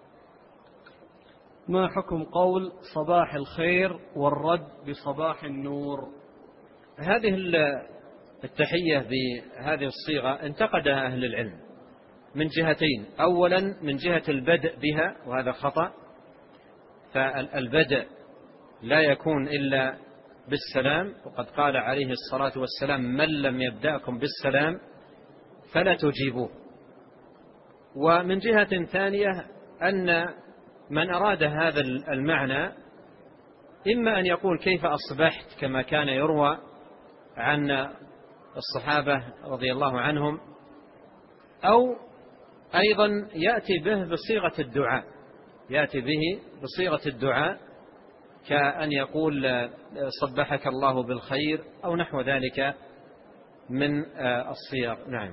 A: ما حكم قول صباح الخير والرد بصباح النور؟
B: هذه التحية بهذه الصيغة انتقدها أهل العلم من جهتين. أولا من جهة البدء بها، وهذا خطأ، فالبدء لا يكون إلا بالسلام، وقد قال عليه الصلاة والسلام: من لم يبدأكم بالسلام فلا تجيبوه. ومن جهة ثانية أن من أراد هذا المعنى إما أن يقول كيف أصبحت، كما كان يروى عن الصحابة رضي الله عنهم، أو أيضا يأتي به بصيغة الدعاء، يأتي به بصيغة الدعاء كأن يقول صبحك الله بالخير أو نحو ذلك من الصيغ. نعم.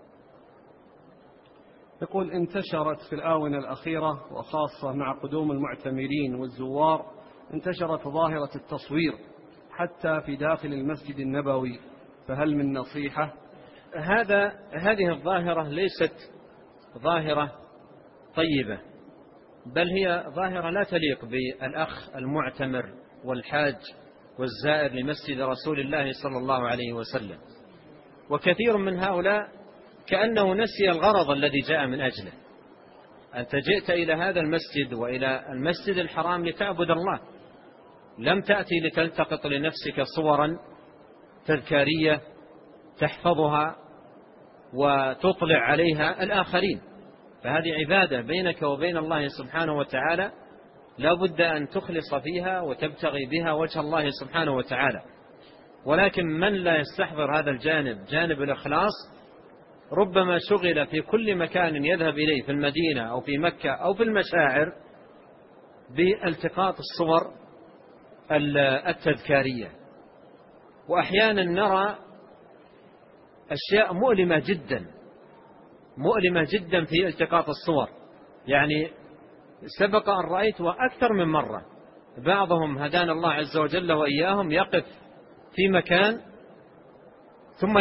A: يقول: انتشرت في الآونة الأخيرة وخاصة مع قدوم المعتمرين والزوار انتشرت ظاهرة التصوير حتى في داخل المسجد النبوي، فهل من نصيحة؟
B: هذه الظاهرة ليست ظاهرة طيبة، بل هي ظاهرة لا تليق بالأخ المعتمر والحاج والزائر لمسجد رسول الله صلى الله عليه وسلم. وكثير من هؤلاء كأنه نسي الغرض الذي جاء من أجله. أنت جئت إلى هذا المسجد وإلى المسجد الحرام لتعبد الله، لم تأتي لتلتقط لنفسك صورا تذكارية تحفظها وتطلع عليها الآخرين. فهذه عبادة بينك وبين الله سبحانه وتعالى، لا بد أن تخلص فيها وتبتغي بها وجه الله سبحانه وتعالى. ولكن من لا يستحضر هذا الجانب، جانب الإخلاص، ربما شغل في كل مكان يذهب إليه في المدينة أو في مكة أو في المشاعر بالتقاط الصور التذكارية. وأحيانا نرى أشياء مؤلمة جدا، مؤلمة جدا في التقاط الصور. يعني سبق أن رأيت وأكثر من مرة بعضهم هدانا الله عز وجل وإياهم يقف في مكان ثم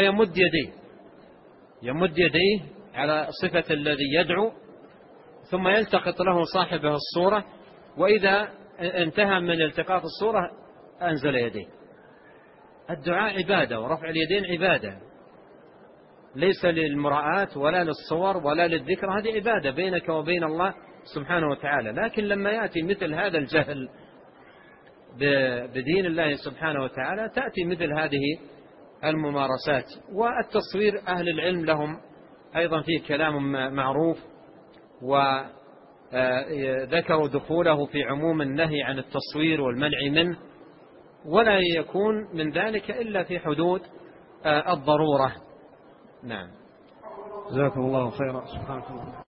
B: يمد يديه على صفة الذي يدعو، ثم يلتقط له صاحبه الصورة، وإذا انتهى من التقاط الصورة أنزل يديه. الدعاء عبادة ورفع اليدين عبادة، ليس للمراءات ولا للصور ولا للذكر، هذه عبادة بينك وبين الله سبحانه وتعالى. لكن لما يأتي مثل هذا الجهل بدين الله سبحانه وتعالى تأتي مثل هذه الممارسات. والتصوير أهل العلم لهم أيضا فيه كلام معروف، وذكروا دخوله في عموم النهي عن التصوير والمنع منه، ولا يكون من ذلك إلا في حدود الضرورة. نعم.
A: جزاكم الله خيرا. سبحانك اللهم.